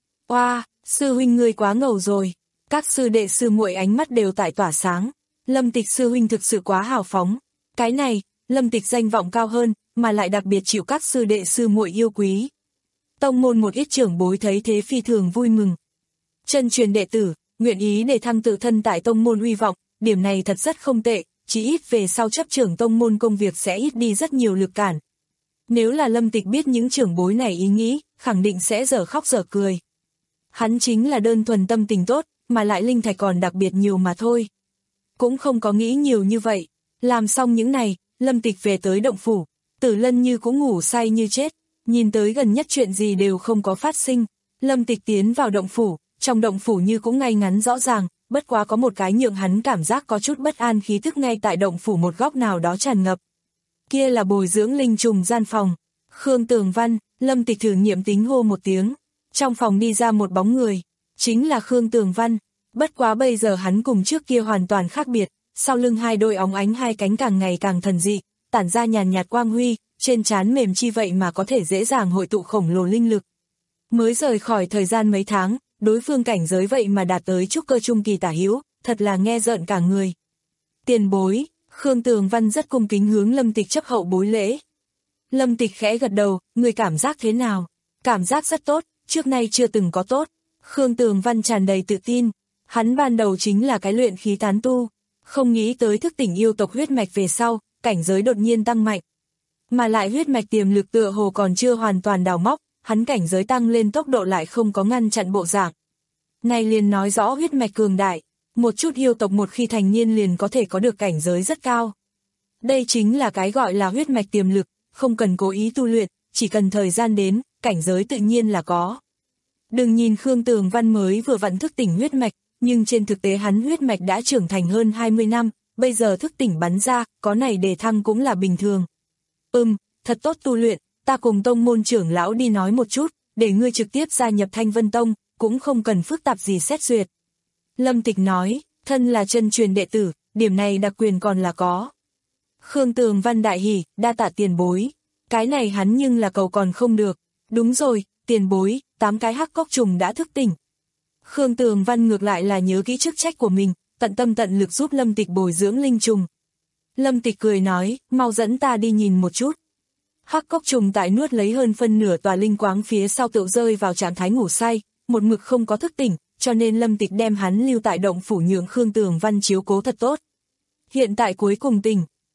Oa, sư huynh ngươi quá ngầu rồi. Các sư đệ sư muội ánh mắt đều tại tỏa sáng. Lâm Tịch sư huynh thực sự quá hào phóng. Cái này, Lâm Tịch danh vọng cao hơn, mà lại đặc biệt chịu các sư đệ sư muội yêu quý. Tông môn một ít trưởng bối thấy thế phi thường vui mừng. Chân truyền đệ tử, nguyện ý để thăng tự thân tại tông môn uy vọng, điểm này thật rất không tệ, chỉ ít về sau chấp trưởng tông môn công việc sẽ ít đi rất nhiều lực cản. Nếu là Lâm Tịch biết những trưởng bối này ý nghĩ, khẳng định sẽ dở khóc dở cười. Hắn chính là đơn thuần tâm tình tốt, mà lại linh thạch còn đặc biệt nhiều mà thôi. Cũng không có nghĩ nhiều như vậy. Làm xong những này, Lâm Tịch về tới động phủ. Tử Lân Như cũng ngủ say như chết, nhìn tới gần nhất chuyện gì đều không có phát sinh. Lâm Tịch tiến vào động phủ, trong động phủ Như cũng ngay ngắn rõ ràng, bất quá có một cái nhượng hắn cảm giác có chút bất an khí tức ngay tại động phủ một góc nào đó tràn ngập. Kia là bồi dưỡng linh trùng gian phòng. Khương Tường Văn, Lâm Tịch thử nghiệm tính hô một tiếng. Trong phòng đi ra một bóng người, chính là Khương Tường Văn. Bất quá bây giờ hắn cùng trước kia hoàn toàn khác biệt, sau lưng hai đôi óng ánh hai cánh càng ngày càng thần dị, tản ra nhàn nhạt quang huy, trên trán mềm chi vậy mà có thể dễ dàng hội tụ khổng lồ linh lực. Mới rời khỏi thời gian mấy tháng, đối phương cảnh giới vậy mà đạt tới trúc cơ trung kỳ tả hữu, thật là nghe rợn cả người. Tiền bối, Khương Tường Văn rất cung kính hướng Lâm Tịch chấp hậu bối lễ. Lâm Tịch khẽ gật đầu, người cảm giác thế nào? Cảm giác rất tốt, trước nay chưa từng có tốt. Khương Tường Văn tràn đầy tự tin, hắn ban đầu chính là cái luyện khí tán tu, không nghĩ tới thức tỉnh yêu tộc huyết mạch về sau, cảnh giới đột nhiên tăng mạnh. Mà lại huyết mạch tiềm lực tựa hồ còn chưa hoàn toàn đào móc, hắn cảnh giới tăng lên tốc độ lại không có ngăn chặn bộ dạng. Này liền nói rõ huyết mạch cường đại, một chút yêu tộc một khi thành niên liền có thể có được cảnh giới rất cao. Đây chính là cái gọi là huyết mạch tiềm lực, không cần cố ý tu luyện, chỉ cần thời gian đến, cảnh giới tự nhiên là có. Đừng nhìn Khương Tường Văn mới vừa vặn thức tỉnh huyết mạch, nhưng trên thực tế hắn huyết mạch đã trưởng thành hơn hai mươi năm, bây giờ thức tỉnh bắn ra, có này đề thăng cũng là bình thường. Ừm, thật tốt tu luyện, ta cùng tông môn trưởng lão đi nói một chút, để ngươi trực tiếp gia nhập Thanh Vân Tông, cũng không cần phức tạp gì xét duyệt. Lâm Tịch nói, thân là chân truyền đệ tử, điểm này đặc quyền còn là có. Khương Tường Văn đại hỉ, đa tạ tiền bối. Cái này hắn nhưng là cầu còn không được. Đúng rồi, tiền bối, tám cái hắc cốc trùng đã thức tỉnh. Khương Tường Văn ngược lại là nhớ kỹ chức trách của mình, tận tâm tận lực giúp Lâm Tịch bồi dưỡng linh trùng. Lâm Tịch cười nói, mau dẫn ta đi nhìn một chút. Hắc cốc trùng tại nuốt lấy hơn phân nửa tòa linh quáng phía sau tựu rơi vào trạng thái ngủ say, một mực không có thức tỉnh, cho nên Lâm Tịch đem hắn lưu tại động phủ nhượng Khương Tường Văn chiếu cố thật tốt. Hiện tại cuối cùng tỉnh,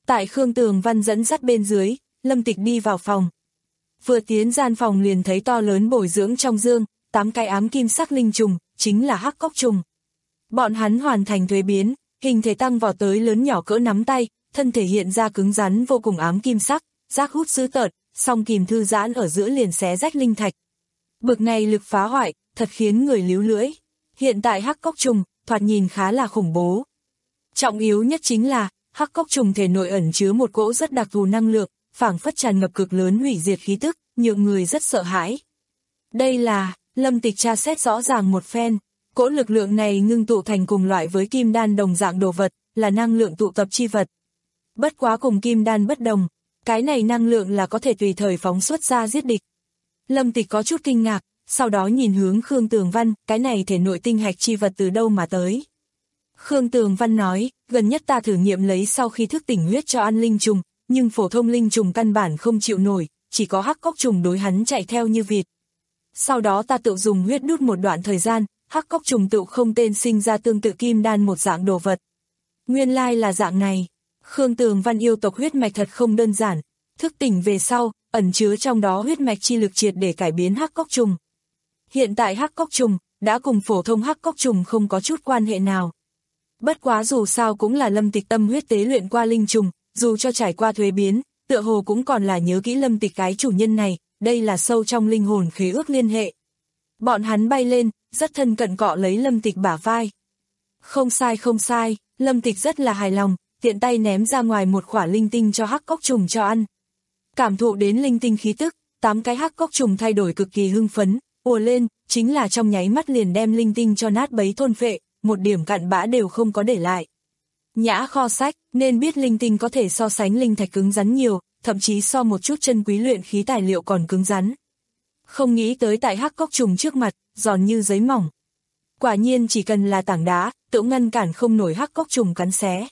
Tại Khương Tường Văn dẫn dắt bên dưới, Lâm Tịch đi vào phòng. Vừa tiến gian phòng liền thấy to lớn bồi dưỡng trong dương, tám cái ám kim sắc linh trùng, chính là hắc cốc trùng. Bọn hắn hoàn thành thuế biến, hình thể tăng vọt tới lớn nhỏ cỡ nắm tay, thân thể hiện ra cứng rắn vô cùng ám kim sắc, giác hút dữ tợn, song kìm thư giãn ở giữa liền xé rách linh thạch. Bực này lực phá hoại, thật khiến người líu lưỡi. Hiện tại hắc cốc trùng, thoạt nhìn khá là khủng bố. Trọng yếu nhất chính là, hắc cốc trùng thể nội ẩn chứa một cỗ rất đặc thù năng lượng, phảng phất tràn ngập cực lớn hủy diệt khí tức, nhượng người rất sợ hãi. Đây là, Lâm Tịch tra xét rõ ràng một phen, cỗ lực lượng này ngưng tụ thành cùng loại với kim đan đồng dạng đồ vật, là năng lượng tụ tập chi vật. Bất quá cùng kim đan bất đồng, cái này năng lượng là có thể tùy thời phóng xuất ra giết địch. Lâm Tịch có chút kinh ngạc, sau đó nhìn hướng Khương Tường Văn, cái này thể nội tinh hạch chi vật từ đâu mà tới. Khương Tường Văn nói, gần nhất ta thử nghiệm lấy sau khi thức tỉnh huyết cho ăn linh trùng, nhưng phổ thông linh trùng căn bản không chịu nổi, chỉ có hắc cốc trùng đối hắn chạy theo như vịt. Sau đó ta tự dùng huyết đút một đoạn thời gian, hắc cốc trùng tự không tên sinh ra tương tự kim đan một dạng đồ vật. Nguyên lai là dạng này. Khương Tường Văn yêu tộc huyết mạch thật không đơn giản, thức tỉnh về sau, ẩn chứa trong đó huyết mạch chi lực triệt để cải biến hắc cốc trùng. Hiện tại hắc cốc trùng đã cùng phổ thông hắc cốc trùng không có chút quan hệ nào. Bất quá dù sao cũng là Lâm Tịch tâm huyết tế luyện qua linh trùng, dù cho trải qua thuế biến, tựa hồ cũng còn là nhớ kỹ Lâm Tịch cái chủ nhân này, đây là sâu trong linh hồn khế ước liên hệ. Bọn hắn bay lên, rất thân cận cọ lấy Lâm Tịch bả vai. Không sai không sai, Lâm Tịch rất là hài lòng, tiện tay ném ra ngoài một quả linh tinh cho hắc cốc trùng cho ăn. Cảm thụ đến linh tinh khí tức, tám cái hắc cốc trùng thay đổi cực kỳ hưng phấn, ùa lên, chính là trong nháy mắt liền đem linh tinh cho nát bấy thôn phệ, một điểm cặn bã đều không có để lại. Nhã kho sách, nên biết linh tinh có thể so sánh linh thạch cứng rắn nhiều, thậm chí so một chút chân quý luyện khí tài liệu còn cứng rắn. Không nghĩ tới tại hắc cốc trùng trước mặt, giòn như giấy mỏng. Quả nhiên chỉ cần là tảng đá, tự ngăn cản không nổi hắc cốc trùng cắn xé.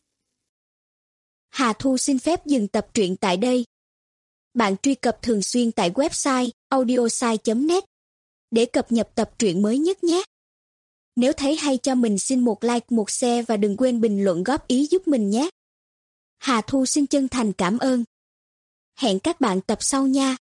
Hà Thu xin phép dừng tập truyện tại đây. Bạn truy cập thường xuyên tại website audiosai chấm net để cập nhật tập truyện mới nhất nhé. Nếu thấy hay cho mình xin một like, một share và đừng quên bình luận góp ý giúp mình nhé. Hà Thu xin chân thành cảm ơn. Hẹn các bạn tập sau nha.